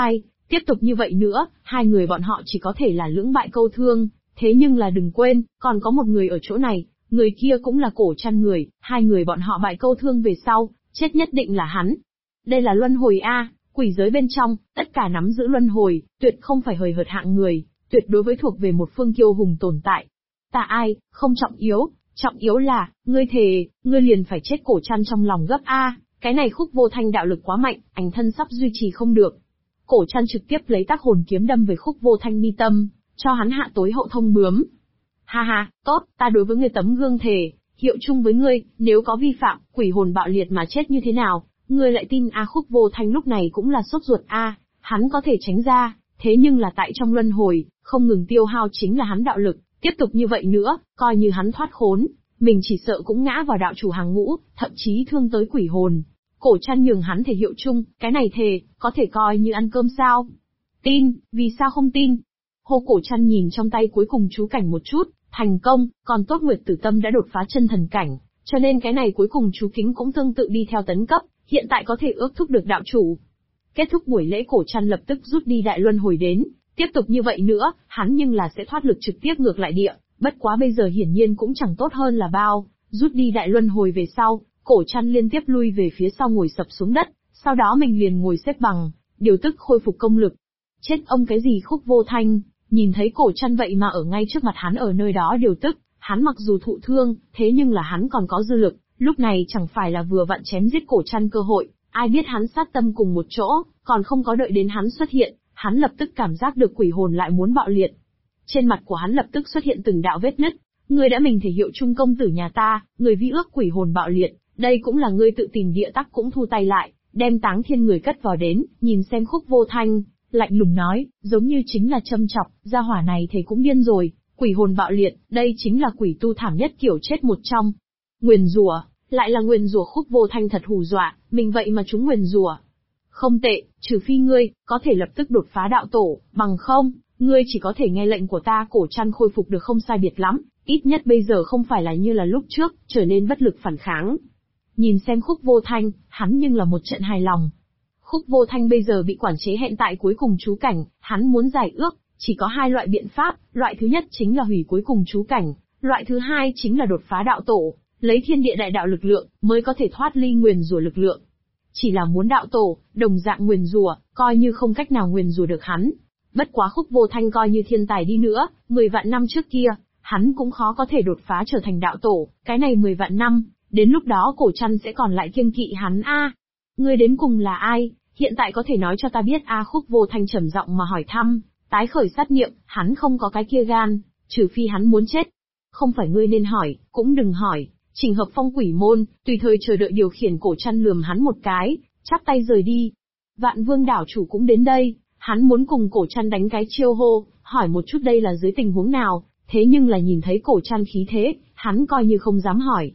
Tiếp tục như vậy nữa, hai người bọn họ chỉ có thể là lưỡng bại câu thương. Thế nhưng là đừng quên, còn có một người ở chỗ này, người kia cũng là Cổ Trăn người, hai người bọn họ bại câu thương về sau, chết nhất định là hắn. Đây là luân hồi A, quỷ giới bên trong, tất cả nắm giữ luân hồi, tuyệt không phải hời hợt hạng người, tuyệt đối với thuộc về một phương kiêu hùng tồn tại. Ta ai, không trọng yếu là, ngươi thề, ngươi liền phải chết. Cổ Trăn trong lòng gấp A, cái này Khúc Vô Thanh đạo lực quá mạnh, ảnh thân sắp duy trì không được. Cổ Trăn trực tiếp lấy Tắc Hồn kiếm đâm về Khúc Vô Thanh mi tâm, cho hắn hạ tối hậu thông bướm. Ha ha, tốt, ta đối với ngươi tấm gương thề, hiệu chung với ngươi, nếu có vi phạm, quỷ hồn bạo liệt mà chết như thế nào, ngươi lại tin a? Khúc Vô Thanh lúc này cũng là sốt ruột a, hắn có thể tránh ra, thế nhưng là tại trong luân hồi, không ngừng tiêu hao chính là hắn đạo lực, tiếp tục như vậy nữa, coi như hắn thoát khốn, mình chỉ sợ cũng ngã vào đạo chủ hàng ngũ, thậm chí thương tới quỷ hồn. Cổ Trăn nhường hắn thể hiệu chung, cái này thề, có thể coi như ăn cơm sao? Tin, vì sao không tin? Hô. Cổ Trăn nhìn trong tay cuối cùng chú cảnh một chút, thành công, còn tốt Nguyệt Tử Tâm đã đột phá chân thần cảnh, cho nên cái này cuối cùng chú kính cũng tương tự đi theo tấn cấp, hiện tại có thể ước thúc được đạo chủ. Kết thúc buổi lễ, Cổ Trăn lập tức rút đi đại luân hồi đến, tiếp tục như vậy nữa, hắn nhưng là sẽ thoát lực trực tiếp ngược lại địa, bất quá bây giờ hiển nhiên cũng chẳng tốt hơn là bao, rút đi đại luân hồi về sau, Cổ Trăn liên tiếp lui về phía sau ngồi sập xuống đất, sau đó mình liền ngồi xếp bằng, điều tức khôi phục công lực. Chết ông cái gì? Khúc Vô Thanh nhìn thấy Cổ Trăn vậy mà ở ngay trước mặt hắn ở nơi đó điều tức, hắn mặc dù thụ thương, thế nhưng là hắn còn có dư lực, lúc này chẳng phải là vừa vặn chém giết Cổ Trăn cơ hội, ai biết hắn sát tâm cùng một chỗ, còn không có đợi đến hắn xuất hiện, hắn lập tức cảm giác được quỷ hồn lại muốn bạo liệt. Trên mặt của hắn lập tức xuất hiện từng đạo vết nứt, ngươi đã mình thể hiệu trung công tử nhà ta, người vi ước quỷ hồn bạo liệt, đây cũng là ngươi tự tìm địa tắc. Cũng thu tay lại, đem Táng Thiên người cất vào đến, nhìn xem Khúc Vô Thanh, lạnh lùng nói, giống như chính là châm chọc, gia hỏa này thầy cũng điên rồi, quỷ hồn bạo liệt, đây chính là quỷ tu thảm nhất kiểu chết một trong. Nguyền rủa, lại là nguyền rủa. Khúc Vô Thanh thật hù dọa, mình vậy mà chúng nguyền rủa. Không tệ, trừ phi ngươi có thể lập tức đột phá đạo tổ, bằng không, ngươi chỉ có thể nghe lệnh của ta. Cổ Trăn khôi phục được không sai biệt lắm, ít nhất bây giờ không phải là như là lúc trước, trở nên bất lực phản kháng. Nhìn xem Khúc Vô Thanh, hắn nhưng là một trận hài lòng. Khúc Vô Thanh bây giờ bị quản chế hiện tại cuối cùng chú cảnh, hắn muốn giải ước, chỉ có hai loại biện pháp, loại thứ nhất chính là hủy cuối cùng chú cảnh, loại thứ hai chính là đột phá đạo tổ, lấy thiên địa đại đạo lực lượng, mới có thể thoát ly nguyền rủa lực lượng. Chỉ là muốn đạo tổ, đồng dạng nguyền rủa, coi như không cách nào nguyền rủa được hắn. Bất quá Khúc Vô Thanh coi như thiên tài đi nữa, 10 vạn năm trước kia, hắn cũng khó có thể đột phá trở thành đạo tổ, cái này 10 vạn năm, đến lúc đó Cổ Trăn sẽ còn lại kiêng kỵ hắn a. Ngươi đến cùng là ai, hiện tại có thể nói cho ta biết a? Khúc Vô Thanh trầm giọng mà hỏi thăm, tái khởi sát niệm, hắn không có cái kia gan, trừ phi hắn muốn chết. Không phải ngươi nên hỏi, cũng đừng hỏi. Trình Hợp Phong quỷ môn, tùy thời chờ đợi điều khiển. Cổ Trăn lườm hắn một cái, chắp tay rời đi. Vạn Vương đảo chủ cũng đến đây, hắn muốn cùng Cổ Trăn đánh cái chiêu hô, hỏi một chút đây là dưới tình huống nào, thế nhưng là nhìn thấy Cổ Trăn khí thế, hắn coi như không dám hỏi.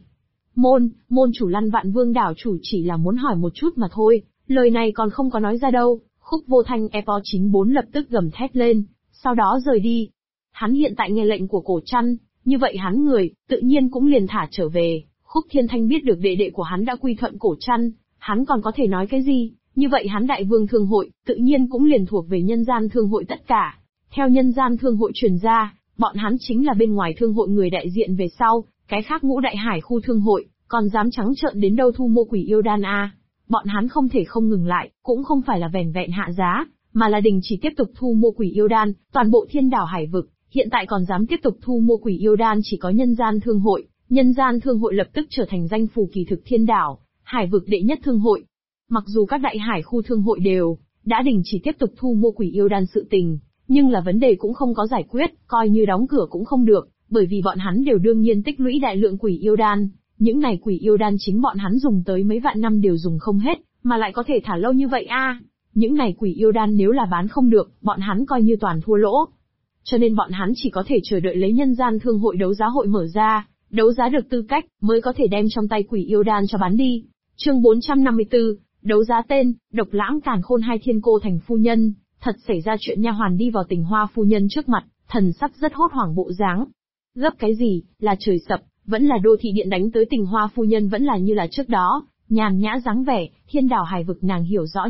Môn chủ lăn. Vạn Vương đảo chủ chỉ là muốn hỏi một chút mà thôi, lời này còn không có nói ra đâu. Khúc Vô Thanh Epo 94 lập tức gầm thét lên, sau đó rời đi. Hắn hiện tại nghe lệnh của Cổ Trăn, như vậy hắn người, tự nhiên cũng liền thả trở về. Khúc Thiên Thanh biết được đệ đệ của hắn đã quy thuận Cổ Trăn, hắn còn có thể nói cái gì, như vậy hắn Đại Vương Thương hội, tự nhiên cũng liền thuộc về Nhân Gian Thương hội tất cả. Theo Nhân Gian Thương hội truyền ra, bọn hắn chính là bên ngoài thương hội người đại diện về sau, cái khác Ngũ Đại Hải khu thương hội, còn dám trắng trợn đến đâu thu mua quỷ yêu đan a. Bọn hắn không thể không ngừng lại, cũng không phải là vẻn vẹn hạ giá, mà là đình chỉ tiếp tục thu mua quỷ yêu đan, toàn bộ Thiên Đảo Hải vực, hiện tại còn dám tiếp tục thu mua quỷ yêu đan chỉ có Nhân Gian Thương hội. Nhân Gian Thương hội lập tức trở thành danh phù kỳ thực Thiên Đảo Hải vực đệ nhất thương hội. Mặc dù các đại hải khu thương hội đều đã đình chỉ tiếp tục thu mua quỷ yêu đan sự tình, nhưng là vấn đề cũng không có giải quyết, coi như đóng cửa cũng không được, bởi vì bọn hắn đều đương nhiên tích lũy đại lượng quỷ yêu đan. Những này quỷ yêu đan chính bọn hắn dùng tới mấy vạn năm đều dùng không hết, mà lại có thể thả lâu như vậy a. Những này quỷ yêu đan nếu là bán không được, bọn hắn coi như toàn thua lỗ. Cho nên bọn hắn chỉ có thể chờ đợi lấy Nhân Gian Thương hội đấu giá hội mở ra, đấu giá được tư cách, mới có thể đem trong tay quỷ yêu đan cho bán đi. Chương 454, đấu giá tên, Độc Lãng Càn Khôn hai Thiên Cô thành phu nhân, thật xảy ra chuyện. nha hoàn đi vào Tình Hoa phu nhân trước mặt, thần sắc rất hốt hoảng bộ dáng. Gấp cái gì, là trời sập, vẫn là đô thị điện đánh tới? Tình Hoa phu nhân vẫn là như là trước đó, nhàn nhã dáng vẻ. Thiên Đảo Hải vực nàng hiểu rõ nhất,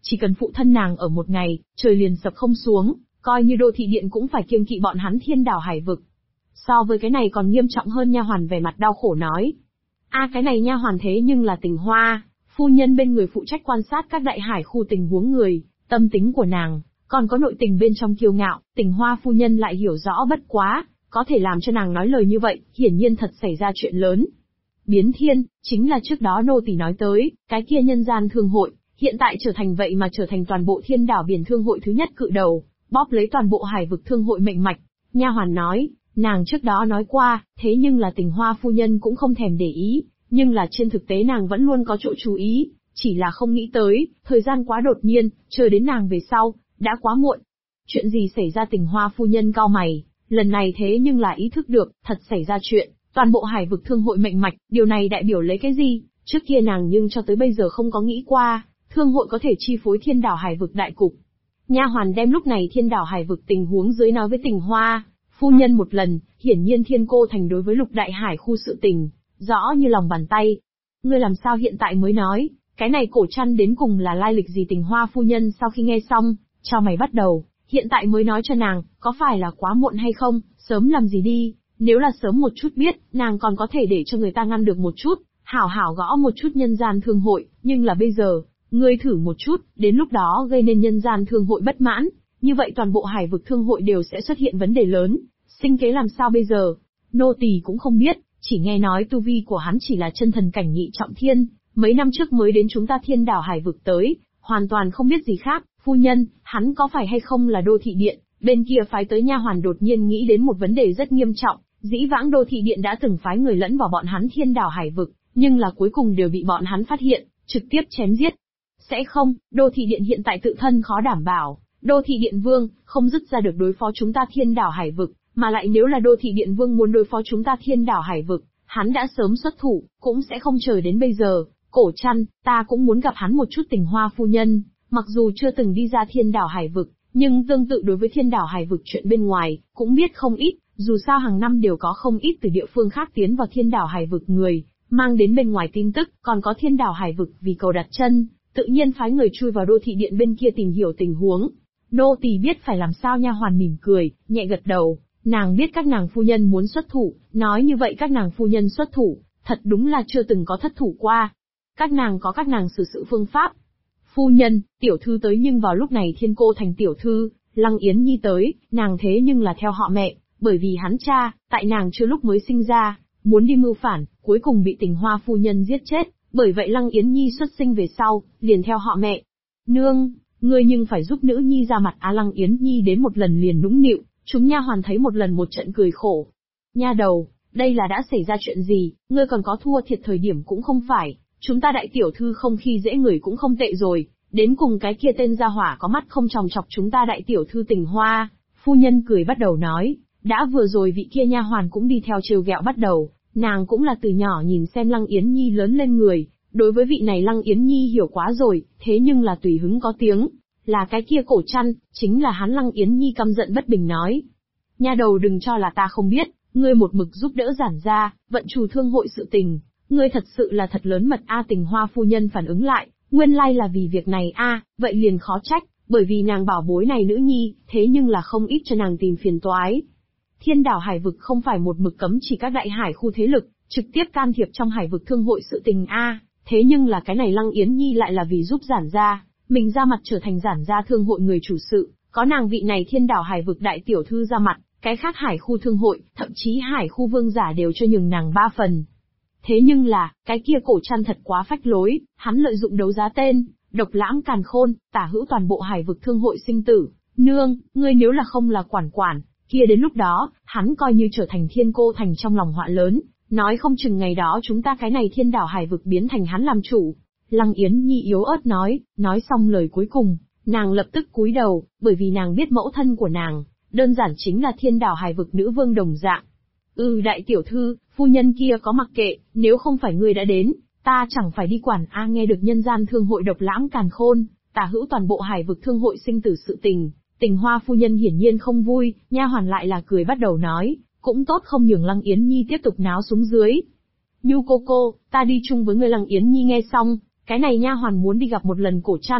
chỉ cần phụ thân nàng ở một ngày, trời liền sập không xuống, coi như đô thị điện cũng phải kiêng kỵ bọn hắn thiên đảo hải vực. So với cái này còn nghiêm trọng hơn, nha hoàn vẻ mặt đau khổ nói. Cái này nha hoàn thế nhưng là Tình Hoa, phu nhân bên người phụ trách quan sát các đại hải khu tình huống người, tâm tính của nàng, còn có nội tình bên trong kiêu ngạo, Tình Hoa phu nhân lại hiểu rõ bất quá, có thể làm cho nàng nói lời như vậy, hiển nhiên thật xảy ra chuyện lớn. Biến thiên, chính là trước đó nô tỳ nói tới, cái kia nhân gian thương hội, hiện tại trở thành vậy mà trở thành toàn bộ thiên đảo biển thương hội thứ nhất cự đầu, bóp lấy toàn bộ hải vực thương hội mệnh mạch. Nha hoàn nói, nàng trước đó nói qua, thế nhưng là Tình Hoa phu nhân cũng không thèm để ý, nhưng là trên thực tế nàng vẫn luôn có chỗ chú ý, chỉ là không nghĩ tới, thời gian quá đột nhiên, chờ đến nàng về sau, đã quá muộn. Chuyện gì xảy ra? Tình Hoa phu nhân cau mày, lần này thế nhưng là ý thức được, thật xảy ra chuyện, toàn bộ hải vực thương hội mệnh mạch, điều này đại biểu lấy cái gì? Trước kia nàng nhưng cho tới bây giờ không có nghĩ qua, thương hội có thể chi phối thiên đảo hải vực đại cục. Nha hoàn đem lúc này thiên đảo hải vực tình huống dưới nói với Tình Hoa phu nhân một lần, hiển nhiên Thiên Cô Thành đối với lục đại hải khu sự tình, rõ như lòng bàn tay. Ngươi làm sao hiện tại mới nói, cái này cổ chăn đến cùng là lai lịch gì? Tình Hoa phu nhân sau khi nghe xong, cho mày bắt đầu, hiện tại mới nói cho nàng, có phải là quá muộn hay không, sớm làm gì đi, nếu là sớm một chút biết, nàng còn có thể để cho người ta ngăn được một chút, hảo hảo gõ một chút nhân gian thương hội, nhưng là bây giờ, ngươi thử một chút, đến lúc đó gây nên nhân gian thương hội bất mãn, như vậy toàn bộ hải vực thương hội đều sẽ xuất hiện vấn đề lớn, sinh kế làm sao bây giờ? Nô tỳ cũng không biết, chỉ nghe nói tu vi của hắn chỉ là chân thần cảnh nhị trọng thiên, mấy năm trước mới đến chúng ta thiên đảo hải vực tới, hoàn toàn không biết gì khác. Phu nhân, hắn có phải hay không là đô thị điện, bên kia phái tới? Nha hoàn đột nhiên nghĩ đến một vấn đề rất nghiêm trọng, dĩ vãng đô thị điện đã từng phái người lẫn vào bọn hắn thiên đảo hải vực, nhưng là cuối cùng đều bị bọn hắn phát hiện, trực tiếp chém giết. Sẽ không, đô thị điện hiện tại tự thân khó đảm bảo, đô thị điện vương, không dứt ra được đối phó chúng ta thiên đảo hải vực, mà lại nếu là đô thị điện vương muốn đối phó chúng ta thiên đảo hải vực, hắn đã sớm xuất thủ, cũng sẽ không chờ đến bây giờ. Cổ chăn, ta cũng muốn gặp hắn một chút. Tình Hoa phu nhân, mặc dù chưa từng đi ra thiên đảo hải vực, nhưng tương tự đối với thiên đảo hải vực chuyện bên ngoài, cũng biết không ít, dù sao hàng năm đều có không ít từ địa phương khác tiến vào thiên đảo hải vực người, mang đến bên ngoài tin tức, còn có thiên đảo hải vực vì cầu đặt chân, tự nhiên phái người chui vào đô thị điện bên kia tìm hiểu tình huống. Nô tỳ biết phải làm sao. Nha hoàn mỉm cười, nhẹ gật đầu, nàng biết các nàng phu nhân muốn xuất thủ, nói như vậy các nàng phu nhân xuất thủ, thật đúng là chưa từng có thất thủ qua. Các nàng có các nàng xử sự phương pháp. Phu nhân, tiểu thư tới. Nhưng vào lúc này Thiên Cô Thành tiểu thư, Lăng Yến Nhi tới, nàng thế nhưng là theo họ mẹ, bởi vì hắn cha, tại nàng chưa lúc mới sinh ra, muốn đi mưu phản, cuối cùng bị Tình Hoa phu nhân giết chết, bởi vậy Lăng Yến Nhi xuất sinh về sau, liền theo họ mẹ. Nương, ngươi nhưng phải giúp nữ nhi ra mặt. Lăng Yến Nhi đến một lần liền nũng nịu, chúng nha hoàn thấy một lần một trận cười khổ. Nha đầu, đây là đã xảy ra chuyện gì, ngươi còn có thua thiệt thời điểm cũng không phải. Chúng ta đại tiểu thư không khi dễ người cũng không tệ rồi, đến cùng cái kia tên gia hỏa có mắt không tròng chọc chúng ta đại tiểu thư. Tình Hoa phu nhân cười bắt đầu nói, đã vừa rồi vị kia nha hoàn cũng đi theo trêu ghẹo bắt đầu, nàng cũng là từ nhỏ nhìn xem Lăng Yến Nhi lớn lên người, đối với vị này Lăng Yến Nhi hiểu quá rồi, thế nhưng là tùy hứng có tiếng, là cái kia cổ chăn, chính là hắn. Lăng Yến Nhi căm giận bất bình nói, nha đầu đừng cho là ta không biết, ngươi một mực giúp đỡ giản gia, vận chủ thương hội sự tình. Ngươi thật sự là thật lớn mật. Tình Hoa phu nhân phản ứng lại, nguyên lai là vì việc này. Vậy liền khó trách, bởi vì nàng bảo bối này nữ nhi, thế nhưng là không ít cho nàng tìm phiền toái. Thiên đảo hải vực không phải một mực cấm chỉ các đại hải khu thế lực, trực tiếp can thiệp trong hải vực thương hội sự tình. Thế nhưng là cái này Lăng Yến Nhi lại là vì giúp giản gia, mình ra mặt trở thành giản gia thương hội người chủ sự, có nàng vị này thiên đảo hải vực đại tiểu thư ra mặt, cái khác hải khu thương hội, thậm chí hải khu vương giả đều cho nhường nàng 3 phần. Thế nhưng là, cái kia cổ chăn thật quá phách lối, hắn lợi dụng đấu giá tên, độc lãng càn khôn, tả hữu toàn bộ hải vực thương hội sinh tử. Nương, ngươi nếu là không là quản, kia đến lúc đó, hắn coi như trở thành Thiên Cô Thành trong lòng họa lớn, nói không chừng ngày đó chúng ta cái này thiên đảo hải vực biến thành hắn làm chủ. Lăng Yến Nhi yếu ớt nói xong lời cuối cùng, nàng lập tức cúi đầu, bởi vì nàng biết mẫu thân của nàng, đơn giản chính là thiên đảo hải vực nữ vương đồng dạng. Đại tiểu thư, phu nhân kia có mặc kệ, nếu không phải ngươi đã đến, ta chẳng phải đi quản. Nghe được nhân gian thương hội độc lãng càn khôn, tả hữu toàn bộ hải vực thương hội sinh tử sự tình, Tình Hoa phu nhân hiển nhiên không vui, nha hoàn lại là cười bắt đầu nói, cũng tốt không nhường Lăng Yến Nhi tiếp tục náo xuống dưới. Nhu cô, ta đi chung với ngươi. Lăng Yến Nhi nghe xong, cái này nha hoàn muốn đi gặp một lần cổ chăn,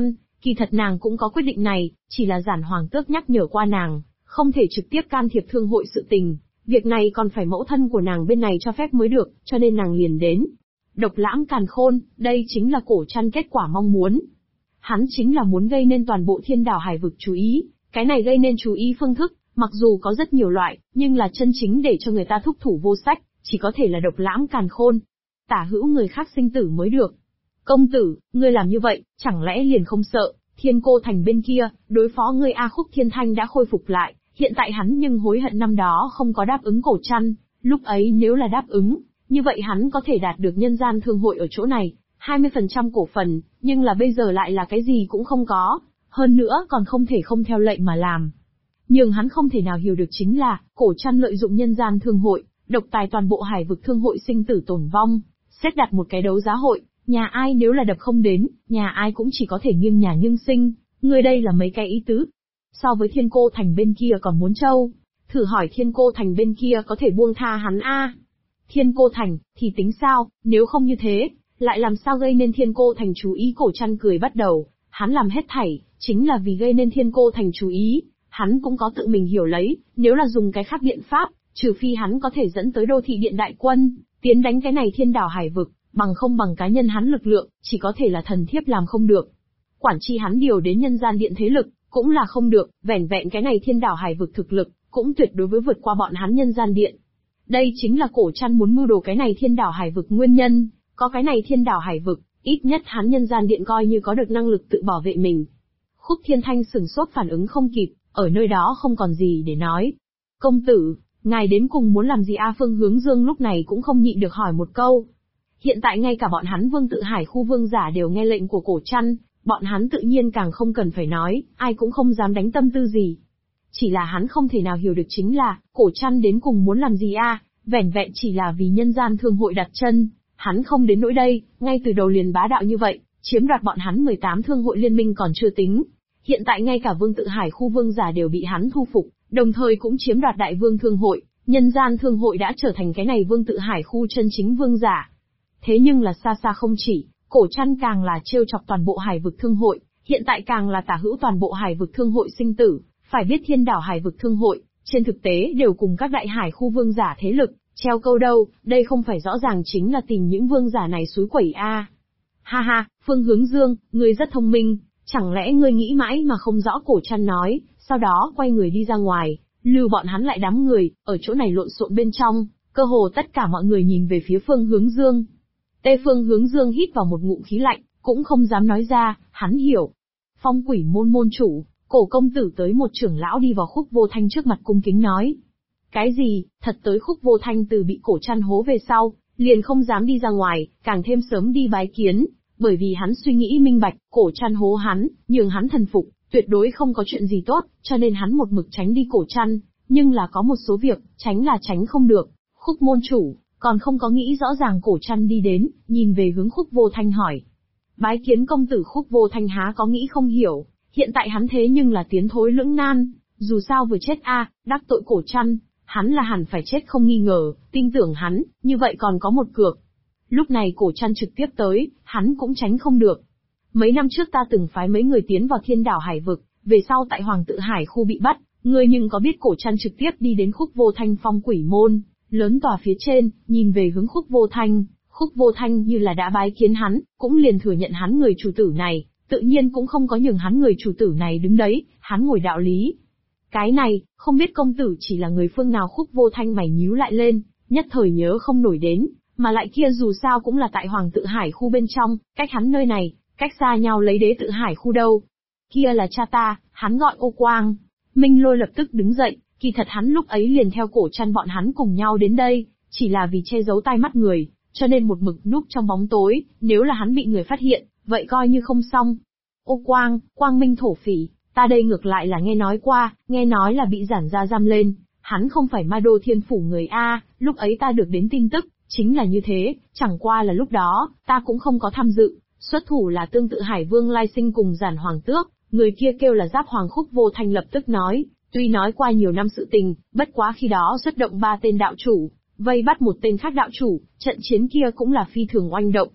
Kỳ thật nàng cũng có quyết định này, chỉ là Giản Hoàng Tước nhắc nhở qua nàng, không thể trực tiếp can thiệp thương hội sự tình, việc này còn phải mẫu thân của nàng bên này cho phép mới được, cho nên nàng liền đến. Độc lãm càn khôn, đây chính là Cổ Trăn kết quả mong muốn. Hắn chính là muốn gây nên toàn bộ Thiên Đảo Hải vực chú ý, cái này gây nên chú ý phương thức, mặc dù có rất nhiều loại, nhưng là chân chính để cho người ta thúc thủ vô sách, chỉ có thể là độc lãm càn khôn. Tả hữu người khác sinh tử mới được. Công tử, ngươi làm như vậy, chẳng lẽ liền không sợ, Thiên Cô Thành bên kia, đối phó ngươi A Khúc Thiên Thanh đã khôi phục lại, hiện tại hắn nhưng hối hận năm đó không có đáp ứng Cổ Trăn, lúc ấy nếu là đáp ứng, như vậy hắn có thể đạt được nhân gian thương hội ở chỗ này, 20% cổ phần, nhưng là bây giờ lại là cái gì cũng không có, hơn nữa còn không thể không theo lệnh mà làm. Nhưng hắn không thể nào hiểu được chính là, Cổ Trăn lợi dụng nhân gian thương hội, độc tài toàn bộ hải vực thương hội sinh tử tồn vong, xét đặt một cái đấu giá hội, nhà ai nếu là đập không đến, nhà ai cũng chỉ có thể nghiêng nhà nghiêng sinh, người đây là mấy cái ý tứ. So với Thiên Cô Thành bên kia còn muốn trâu, thử hỏi Thiên Cô Thành bên kia có thể buông tha hắn a? Thiên Cô Thành, thì tính sao, nếu không như thế, lại làm sao gây nên Thiên Cô Thành chú ý? Cổ Trăn cười bắt đầu, hắn làm hết thảy, chính là vì gây nên Thiên Cô Thành chú ý, hắn cũng có tự mình hiểu lấy, nếu là dùng cái khác biện pháp, trừ phi hắn có thể dẫn tới đô thị điện đại quân, tiến đánh cái này Thiên Đảo Hải vực, bằng không bằng cá nhân hắn lực lượng, chỉ có thể là thần thiếp làm không được. Quản chi hắn điều đến nhân gian điện thế lực, cũng là không được, vẻn vẹn cái này Thiên Đảo Hải vực thực lực, cũng tuyệt đối với vượt qua bọn hắn nhân gian điện. Đây chính là Cổ Trăn muốn mưu đồ cái này Thiên Đảo Hải vực nguyên nhân, có cái này Thiên Đảo Hải vực, ít nhất hắn nhân gian điện coi như có được năng lực tự bảo vệ mình. Khúc Thiên Thanh sửng sốt phản ứng không kịp, ở nơi đó không còn gì để nói. Công tử, ngài đến cùng muốn làm gì a? Phương Hướng Dương lúc này cũng không nhịn được hỏi một câu. Hiện tại ngay cả bọn hắn Vương Tự Hải khu vương giả đều nghe lệnh của Cổ Trăn, bọn hắn tự nhiên càng không cần phải nói, ai cũng không dám đánh tâm tư gì. Chỉ là hắn không thể nào hiểu được chính là, Cổ Trăn đến cùng muốn làm gì a? Vẻn vẹn chỉ là vì nhân gian thương hội đặt chân, hắn không đến nỗi đây, ngay từ đầu liền bá đạo như vậy, chiếm đoạt bọn hắn 18 thương hội liên minh còn chưa tính. Hiện tại ngay cả Vương Tự Hải khu vương giả đều bị hắn thu phục, đồng thời cũng chiếm đoạt đại vương thương hội, nhân gian thương hội đã trở thành cái này Vương Tự Hải khu chân chính vương giả. Thế nhưng là xa xa không chỉ, Cổ Trăn càng là trêu chọc toàn bộ hải vực thương hội, hiện tại càng là tả hữu toàn bộ hải vực thương hội sinh tử, phải biết Thiên Đảo Hải vực thương hội, trên thực tế đều cùng các đại hải khu vương giả thế lực, treo câu đâu, đây không phải rõ ràng chính là tìm những vương giả này xúi quẩy a. Ha ha, Phương Hướng Dương, ngươi rất thông minh, chẳng lẽ ngươi nghĩ mãi mà không rõ? Cổ Trăn nói, sau đó quay người đi ra ngoài, lưu bọn hắn lại đám người, ở chỗ này lộn xộn bên trong, cơ hồ tất cả mọi người nhìn về phía Phương Hướng Dương. Phương Hướng Dương hít vào một ngụm khí lạnh, cũng không dám nói ra, hắn hiểu. Phong Quỷ môn môn chủ, Cổ công tử tới. Một trưởng lão đi vào Khúc Vô Thanh trước mặt cung kính nói. Cái gì? Thật tới Khúc Vô Thanh từ bị Cổ Trăn hố về sau, liền không dám đi ra ngoài, càng thêm sớm đi bái kiến, bởi vì hắn suy nghĩ minh bạch, Cổ Trăn hố hắn, nhường hắn thần phục, tuyệt đối không có chuyện gì tốt, cho nên hắn một mực tránh đi Cổ Trăn, nhưng là có một số việc, tránh là tránh không được. Khúc môn chủ, còn không có nghĩ rõ ràng. Cổ Trăn đi đến, nhìn về hướng Khúc Vô Thanh hỏi. Bái kiến công tử. Khúc Vô Thanh há có nghĩ không hiểu, hiện tại hắn thế nhưng là tiến thối lưỡng nan, dù sao vừa chết đắc tội Cổ Trăn, hắn là hẳn phải chết không nghi ngờ, tin tưởng hắn, như vậy còn có một cược. Lúc này Cổ Trăn trực tiếp tới, hắn cũng tránh không được. Mấy năm trước ta từng phái mấy người tiến vào Thiên Đảo Hải vực, về sau tại Hoàng Tự Hải khu bị bắt, ngươi nhưng có biết? Cổ Trăn trực tiếp đi đến Khúc Vô Thanh Phong Quỷ môn lớn tòa phía trên, nhìn về hướng Khúc Vô Thanh. Khúc Vô Thanh như là đã bái kiến hắn, cũng liền thừa nhận hắn người chủ tử này, tự nhiên cũng không có nhường hắn người chủ tử này đứng đấy, hắn ngồi đạo lý. Cái này, không biết công tử chỉ là người phương nào? Khúc Vô Thanh mày nhíu lại lên, nhất thời nhớ không nổi đến, mà lại kia dù sao cũng là tại Hoàng Tự Hải khu bên trong, cách hắn nơi này, cách xa nhau lấy Đế Tự Hải khu đâu. Kia là cha ta, hắn gọi Ô Quang. Minh Lôi lập tức đứng dậy, kỳ thật hắn lúc ấy liền theo Cổ Trăn bọn hắn cùng nhau đến đây, chỉ là vì che giấu tai mắt người, cho nên một mực núp trong bóng tối, nếu là hắn bị người phát hiện, vậy coi như không xong. Ô Quang, Quang Minh thổ phỉ, ta đây ngược lại là nghe nói qua, nghe nói là bị giản ra giam lên, hắn không phải Ma Đô Thiên Phủ người a, lúc ấy ta được đến tin tức, chính là như thế, chẳng qua là lúc đó, ta cũng không có tham dự, xuất thủ là Tương Tự Hải Vương Lai Sinh cùng Giản Hoàng Tước, người kia kêu là Giáp Hoàng. Khúc Vô Thanh lập tức nói, tuy nói qua nhiều năm sự tình, bất quá khi đó xuất động 3 tên đạo chủ, vây bắt một tên khác đạo chủ, trận chiến kia cũng là phi thường oanh động.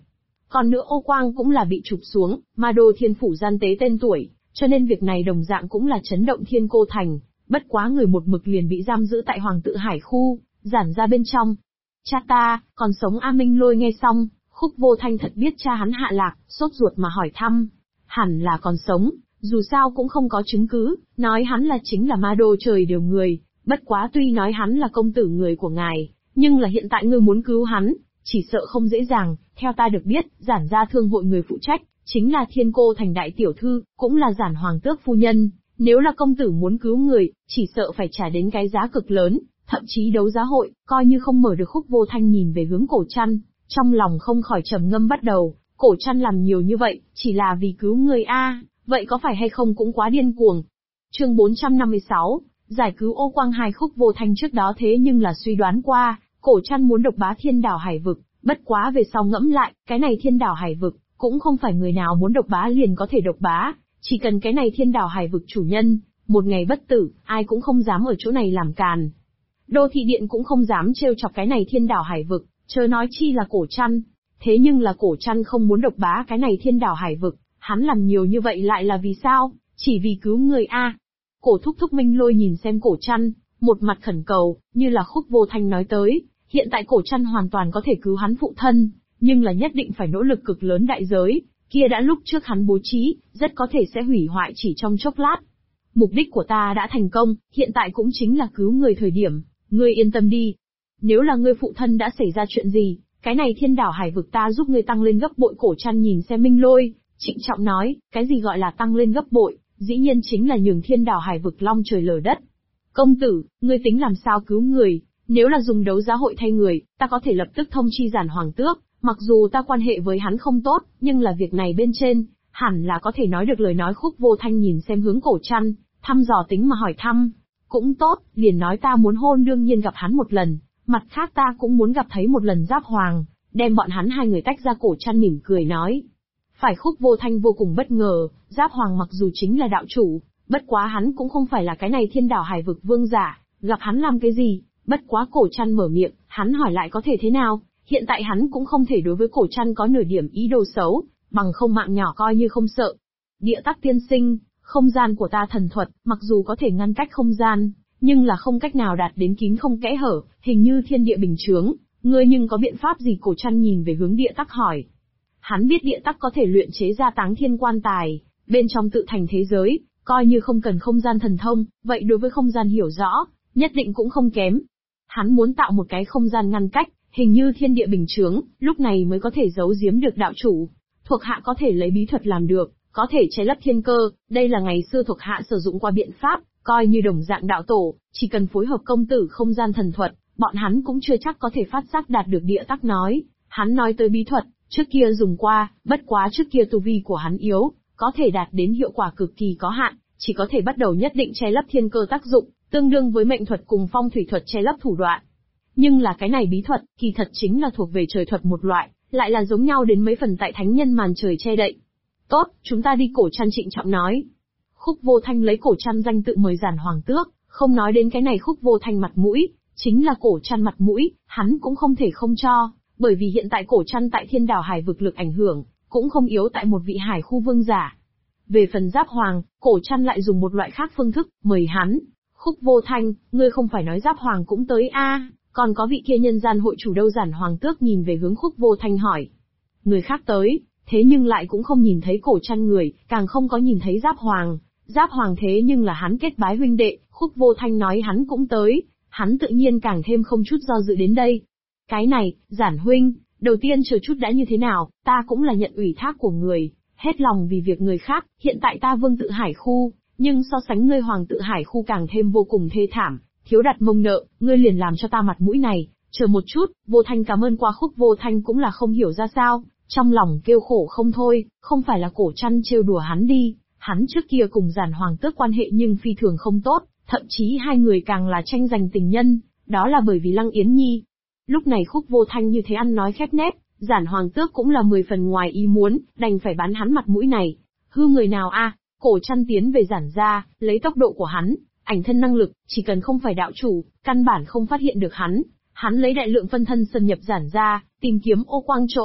Còn nữa ô quang cũng là bị chụp xuống, ma đô thiên phủ gian tế tên tuổi, cho nên việc này đồng dạng cũng là chấn động thiên cô thành. Bất quá người một mực liền bị giam giữ tại Hoàng tự Hải khu, giản ra bên trong. Cha ta, còn sống A Minh Lôi nghe xong, Khúc Vô Thanh thật biết cha hắn hạ lạc, sốt ruột mà hỏi thăm. Hẳn là còn sống, dù sao cũng không có chứng cứ, nói hắn là chính là ma đô trời đều người, bất quá tuy nói hắn là công tử người của ngài, nhưng là hiện tại ngươi muốn cứu hắn, chỉ sợ không dễ dàng, theo ta được biết, giản gia thương hội người phụ trách, chính là thiên cô thành đại tiểu thư, cũng là giản hoàng tước phu nhân, nếu là công tử muốn cứu người, chỉ sợ phải trả đến cái giá cực lớn, thậm chí đấu giá hội, coi như không mở được. Khúc Vô Thanh nhìn về hướng Cổ Trăn, trong lòng không khỏi trầm ngâm bắt đầu, Cổ Trăn làm nhiều như vậy, chỉ là vì cứu người a, vậy có phải hay không cũng quá điên cuồng. Chương 456, giải cứu ô quang hai. Khúc Vô Thanh trước đó thế nhưng là suy đoán qua, Cổ Trăn muốn độc bá thiên đảo hải vực, bất quá về sau ngẫm lại, cái này thiên đảo hải vực, cũng không phải người nào muốn độc bá liền có thể độc bá, chỉ cần cái này thiên đảo hải vực chủ nhân, một ngày bất tử, ai cũng không dám ở chỗ này làm càn. Đô thị điện cũng không dám trêu chọc cái này thiên đảo hải vực, chớ nói chi là Cổ Trăn. Thế nhưng là Cổ Trăn không muốn độc bá cái này thiên đảo hải vực, hắn làm nhiều như vậy lại là vì sao? Chỉ vì cứu người a. Cổ thúc thúc Minh Lôi nhìn xem Cổ Trăn, một mặt khẩn cầu, như là Khúc Vô Thanh nói tới, hiện tại Cổ Trăn hoàn toàn có thể cứu hắn phụ thân, nhưng là nhất định phải nỗ lực cực lớn đại giới, kia đã lúc trước hắn bố trí, rất có thể sẽ hủy hoại chỉ trong chốc lát. Mục đích của ta đã thành công, hiện tại cũng chính là cứu người thời điểm, ngươi yên tâm đi. Nếu là ngươi phụ thân đã xảy ra chuyện gì, cái này thiên đảo hải vực ta giúp ngươi tăng lên gấp bội. Cổ Trăn nhìn xem Minh Lôi, trịnh trọng nói, cái gì gọi là tăng lên gấp bội, dĩ nhiên chính là nhường thiên đảo hải vực long trời lở đất. Công tử, ngươi tính làm sao cứu người, nếu là dùng đấu giá hội thay người, ta có thể lập tức thông chi giản hoàng tước, mặc dù ta quan hệ với hắn không tốt, nhưng là việc này bên trên, hẳn là có thể nói được lời nói. Khúc Vô Thanh nhìn xem hướng Cổ Trăn, thăm dò tính mà hỏi thăm. Cũng tốt, liền nói ta muốn hôn đương nhiên gặp hắn một lần, mặt khác ta cũng muốn gặp thấy một lần Giáp Hoàng, đem bọn hắn hai người tách ra. Cổ Trăn mỉm cười nói. Phải. Khúc Vô Thanh vô cùng bất ngờ, Giáp Hoàng mặc dù chính là đạo chủ, bất quá hắn cũng không phải là cái này thiên đảo hải vực vương giả, gặp hắn làm cái gì, bất quá Cổ Trăn mở miệng, hắn hỏi lại có thể thế nào, hiện tại hắn cũng không thể đối với Cổ Trăn có nửa điểm ý đồ xấu, bằng không mạng nhỏ coi như không sợ. Địa tắc tiên sinh, không gian của ta thần thuật, mặc dù có thể ngăn cách không gian, nhưng là không cách nào đạt đến kín không kẽ hở, hình như thiên địa bình chướng, ngươi nhưng có biện pháp gì? Cổ Trăn nhìn về hướng địa tắc hỏi. Hắn biết địa tắc có thể luyện chế ra táng thiên quan tài, bên trong tự thành thế giới, coi như không cần không gian thần thông, vậy đối với không gian hiểu rõ, nhất định cũng không kém. Hắn muốn tạo một cái không gian ngăn cách, hình như thiên địa bình chướng, lúc này mới có thể giấu giếm được đạo chủ. Thuộc hạ có thể lấy bí thuật làm được, có thể che lấp thiên cơ, đây là ngày xưa thuộc hạ sử dụng qua biện pháp, coi như đồng dạng đạo tổ, chỉ cần phối hợp công tử không gian thần thuật, bọn hắn cũng chưa chắc có thể phát giác đạt được. Địa tắc nói, hắn nói tới bí thuật, trước kia dùng qua, bất quá trước kia tu vi của hắn yếu, có thể đạt đến hiệu quả cực kỳ có hạn, chỉ có thể bắt đầu nhất định che lấp thiên cơ tác dụng, tương đương với mệnh thuật cùng phong thủy thuật che lấp thủ đoạn. Nhưng là cái này bí thuật, kỳ thật chính là thuộc về trời thuật một loại, lại là giống nhau đến mấy phần tại thánh nhân màn trời che đậy. Tốt, chúng ta đi. Cổ Trăn trịnh trọng nói. Khúc Vô Thanh lấy Cổ Trăn danh tự mời giản hoàng tước, không nói đến cái này Khúc Vô Thanh mặt mũi, chính là Cổ Trăn mặt mũi, hắn cũng không thể không cho, bởi vì hiện tại Cổ Trăn tại thiên đảo hải vực lực ảnh hưởng, cũng không yếu tại một vị hải khu vương giả. Về phần Giáp Hoàng, Cổ Trăn lại dùng một loại khác phương thức, mời hắn. Khúc Vô Thanh, ngươi không phải nói Giáp Hoàng cũng tới a? Còn có vị kia nhân gian hội chủ đâu? Giản hoàng tước nhìn về hướng Khúc Vô Thanh hỏi. Người khác tới, thế nhưng lại cũng không nhìn thấy Cổ Trăn người, càng không có nhìn thấy Giáp Hoàng. Giáp Hoàng thế nhưng là hắn kết bái huynh đệ, Khúc Vô Thanh nói hắn cũng tới, hắn tự nhiên càng thêm không chút do dự đến đây. Cái này, Giản huynh, đầu tiên chờ chút đã, như thế nào, ta cũng là nhận ủy thác của người, hết lòng vì việc người khác, hiện tại ta vương tự hải khu, nhưng so sánh ngươi hoàng tự hải khu càng thêm vô cùng thê thảm, thiếu đặt mông nợ, ngươi liền làm cho ta mặt mũi này, chờ một chút. Vô Thanh cảm ơn qua. Khúc Vô Thanh cũng là không hiểu ra sao, trong lòng kêu khổ không thôi, không phải là Cổ Trăn trêu đùa hắn đi, hắn trước kia cùng giản hoàng tước quan hệ nhưng phi thường không tốt, thậm chí hai người càng là tranh giành tình nhân, đó là bởi vì Lăng Yến Nhi. Lúc này Khúc Vô Thanh như thế ăn nói khép nép, giản hoàng tước cũng là 10 phần ngoài ý muốn, đành phải bán hắn mặt mũi này. Hư người nào a? Cổ Trăn tiến về giản ra, lấy tốc độ của hắn, ảnh thân năng lực, chỉ cần không phải đạo chủ, căn bản không phát hiện được hắn. Hắn lấy đại lượng phân thân xâm nhập giản ra, tìm kiếm ô quang chỗ,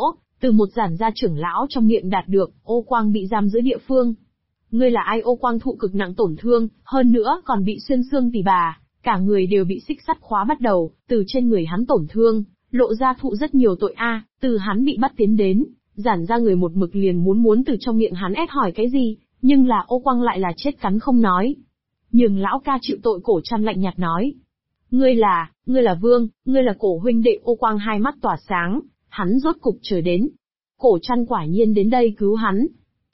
từ một giản gia trưởng lão trong miệng đạt được, Ô Quang bị giam giữ địa phương. Ngươi là ai? Ô Quang thụ cực nặng tổn thương, hơn nữa còn bị xuyên xương tỉ bà, cả người đều bị xích sắt khóa bắt đầu, từ trên người hắn tổn thương, lộ ra thụ rất nhiều tội từ hắn bị bắt tiến đến, giản ra người một mực liền muốn từ trong miệng hắn ép hỏi cái gì, nhưng là Ô Quang lại là chết cắn không nói. Nhường lão ca chịu tội. Cổ Trăn lạnh nhạt nói. Ngươi là Vương, ngươi là Cổ huynh đệ. Ô Quang hai mắt tỏa sáng, hắn rốt cục chờ đến. Cổ Trăn quả nhiên đến đây cứu hắn.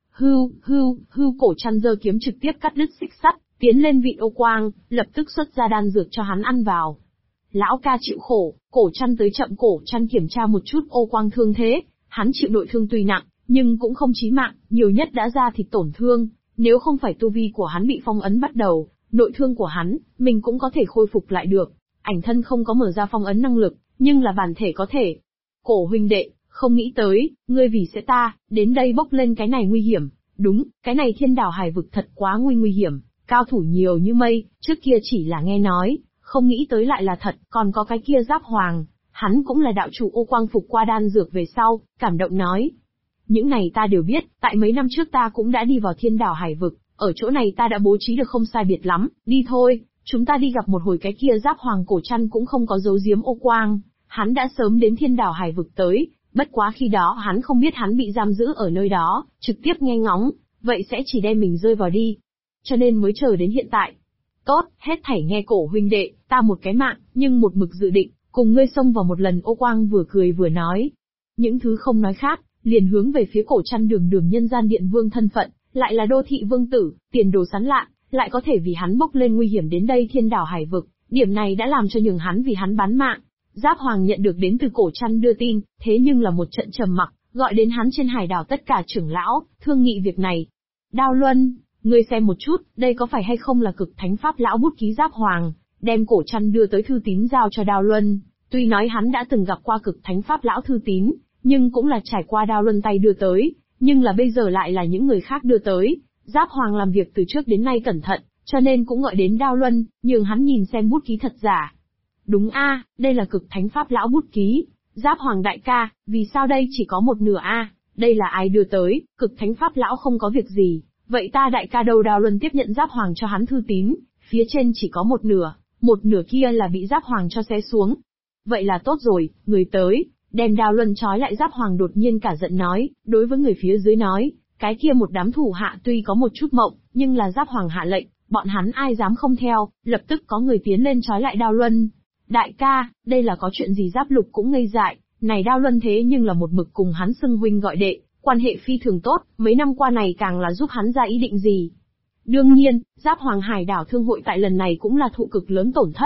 Hưu, Cổ Trăn giơ kiếm trực tiếp cắt đứt xích sắt, tiến lên vị Ô Quang, lập tức xuất ra đan dược cho hắn ăn vào. Lão ca chịu khổ. Cổ Trăn tới chậm. Cổ Trăn kiểm tra một chút Ô Quang thương thế, hắn chịu nội thương tuy nặng, nhưng cũng không chí mạng, nhiều nhất đã ra thịt tổn thương, nếu không phải tu vi của hắn bị phong ấn bắt đầu, nội thương của hắn, mình cũng có thể khôi phục lại được. Ảnh thân không có mở ra phong ấn năng lực, nhưng là bản thể có thể. Cổ huynh đệ, không nghĩ tới, ngươi vì sẽ ta, đến đây bốc lên cái này nguy hiểm. Đúng, cái này Thiên Đảo Hải vực thật quá nguy hiểm, cao thủ nhiều như mây, trước kia chỉ là nghe nói, không nghĩ tới lại là thật, còn có cái kia Giáp Hoàng, hắn cũng là đạo chủ. Ô Quang phục qua đan dược về sau, cảm động nói. Những này ta đều biết, tại mấy năm trước ta cũng đã đi vào Thiên Đảo Hải vực, ở chỗ này ta đã bố trí được không sai biệt lắm, đi thôi, chúng ta đi gặp một hồi cái kia Giáp Hoàng. Cổ Trăn cũng không có giấu giếm Ô Quang, hắn đã sớm đến Thiên Đảo Hải vực tới, bất quá khi đó hắn không biết hắn bị giam giữ ở nơi đó, trực tiếp nghe ngóng, vậy sẽ chỉ đem mình rơi vào đi. Cho nên mới chờ đến hiện tại. Tốt, hết thảy nghe Cổ huynh đệ, ta một cái mạng, nhưng một mực dự định, cùng ngươi xông vào một lần. Ô Quang vừa cười vừa nói. Những thứ không nói khác, liền hướng về phía Cổ Trăn đường nhân gian điện vương thân phận, lại là đô thị vương tử, tiền đồ sán lạn, lại có thể vì hắn bốc lên nguy hiểm đến đây Thiên Đảo Hải vực, điểm này đã làm cho nhường hắn vì hắn bán mạng. Giáp Hoàng nhận được đến từ Cổ Trăn đưa tin, thế nhưng là một trận trầm mặc, gọi đến hắn trên hải đảo tất cả trưởng lão, thương nghị việc này. Đao Luân, ngươi xem một chút, đây có phải hay không là Cực Thánh Pháp lão bút ký. Giáp Hoàng đem Cổ Trăn đưa tới thư tín giao cho Đao Luân, tuy nói hắn đã từng gặp qua Cực Thánh Pháp lão thư tín, nhưng cũng là trải qua Đao Luân tay đưa tới, nhưng là bây giờ lại là những người khác đưa tới. Giáp Hoàng làm việc từ trước đến nay cẩn thận, cho nên cũng gọi đến Đao Luân, nhường hắn nhìn xem bút ký thật giả. Đúng đây là Cực Thánh Pháp lão bút ký. Giáp Hoàng đại ca, vì sao đây chỉ có một nửa đây là ai đưa tới? Cực Thánh Pháp lão không có việc gì, vậy ta đại ca đâu? Đao Luân tiếp nhận Giáp Hoàng cho hắn thư tín, phía trên chỉ có một nửa kia là bị Giáp Hoàng cho xé xuống. Vậy là tốt rồi, người tới, đem Đao Luân trói lại. Giáp Hoàng đột nhiên cả giận nói, đối với người phía dưới nói, cái kia một đám thủ hạ tuy có một chút mộng, nhưng là Giáp Hoàng hạ lệnh, bọn hắn ai dám không theo, lập tức có người tiến lên trói lại Đao Luân. Đại ca, đây là có chuyện gì? Giáp Lục cũng ngây dại, này Đao Luân thế nhưng là một mực cùng hắn xưng huynh gọi đệ, quan hệ phi thường tốt, mấy năm qua này càng là giúp hắn ra ý định gì. Đương nhiên, Giáp Hoàng hải đảo thương hội tại lần này cũng là thụ cực lớn tổn thất,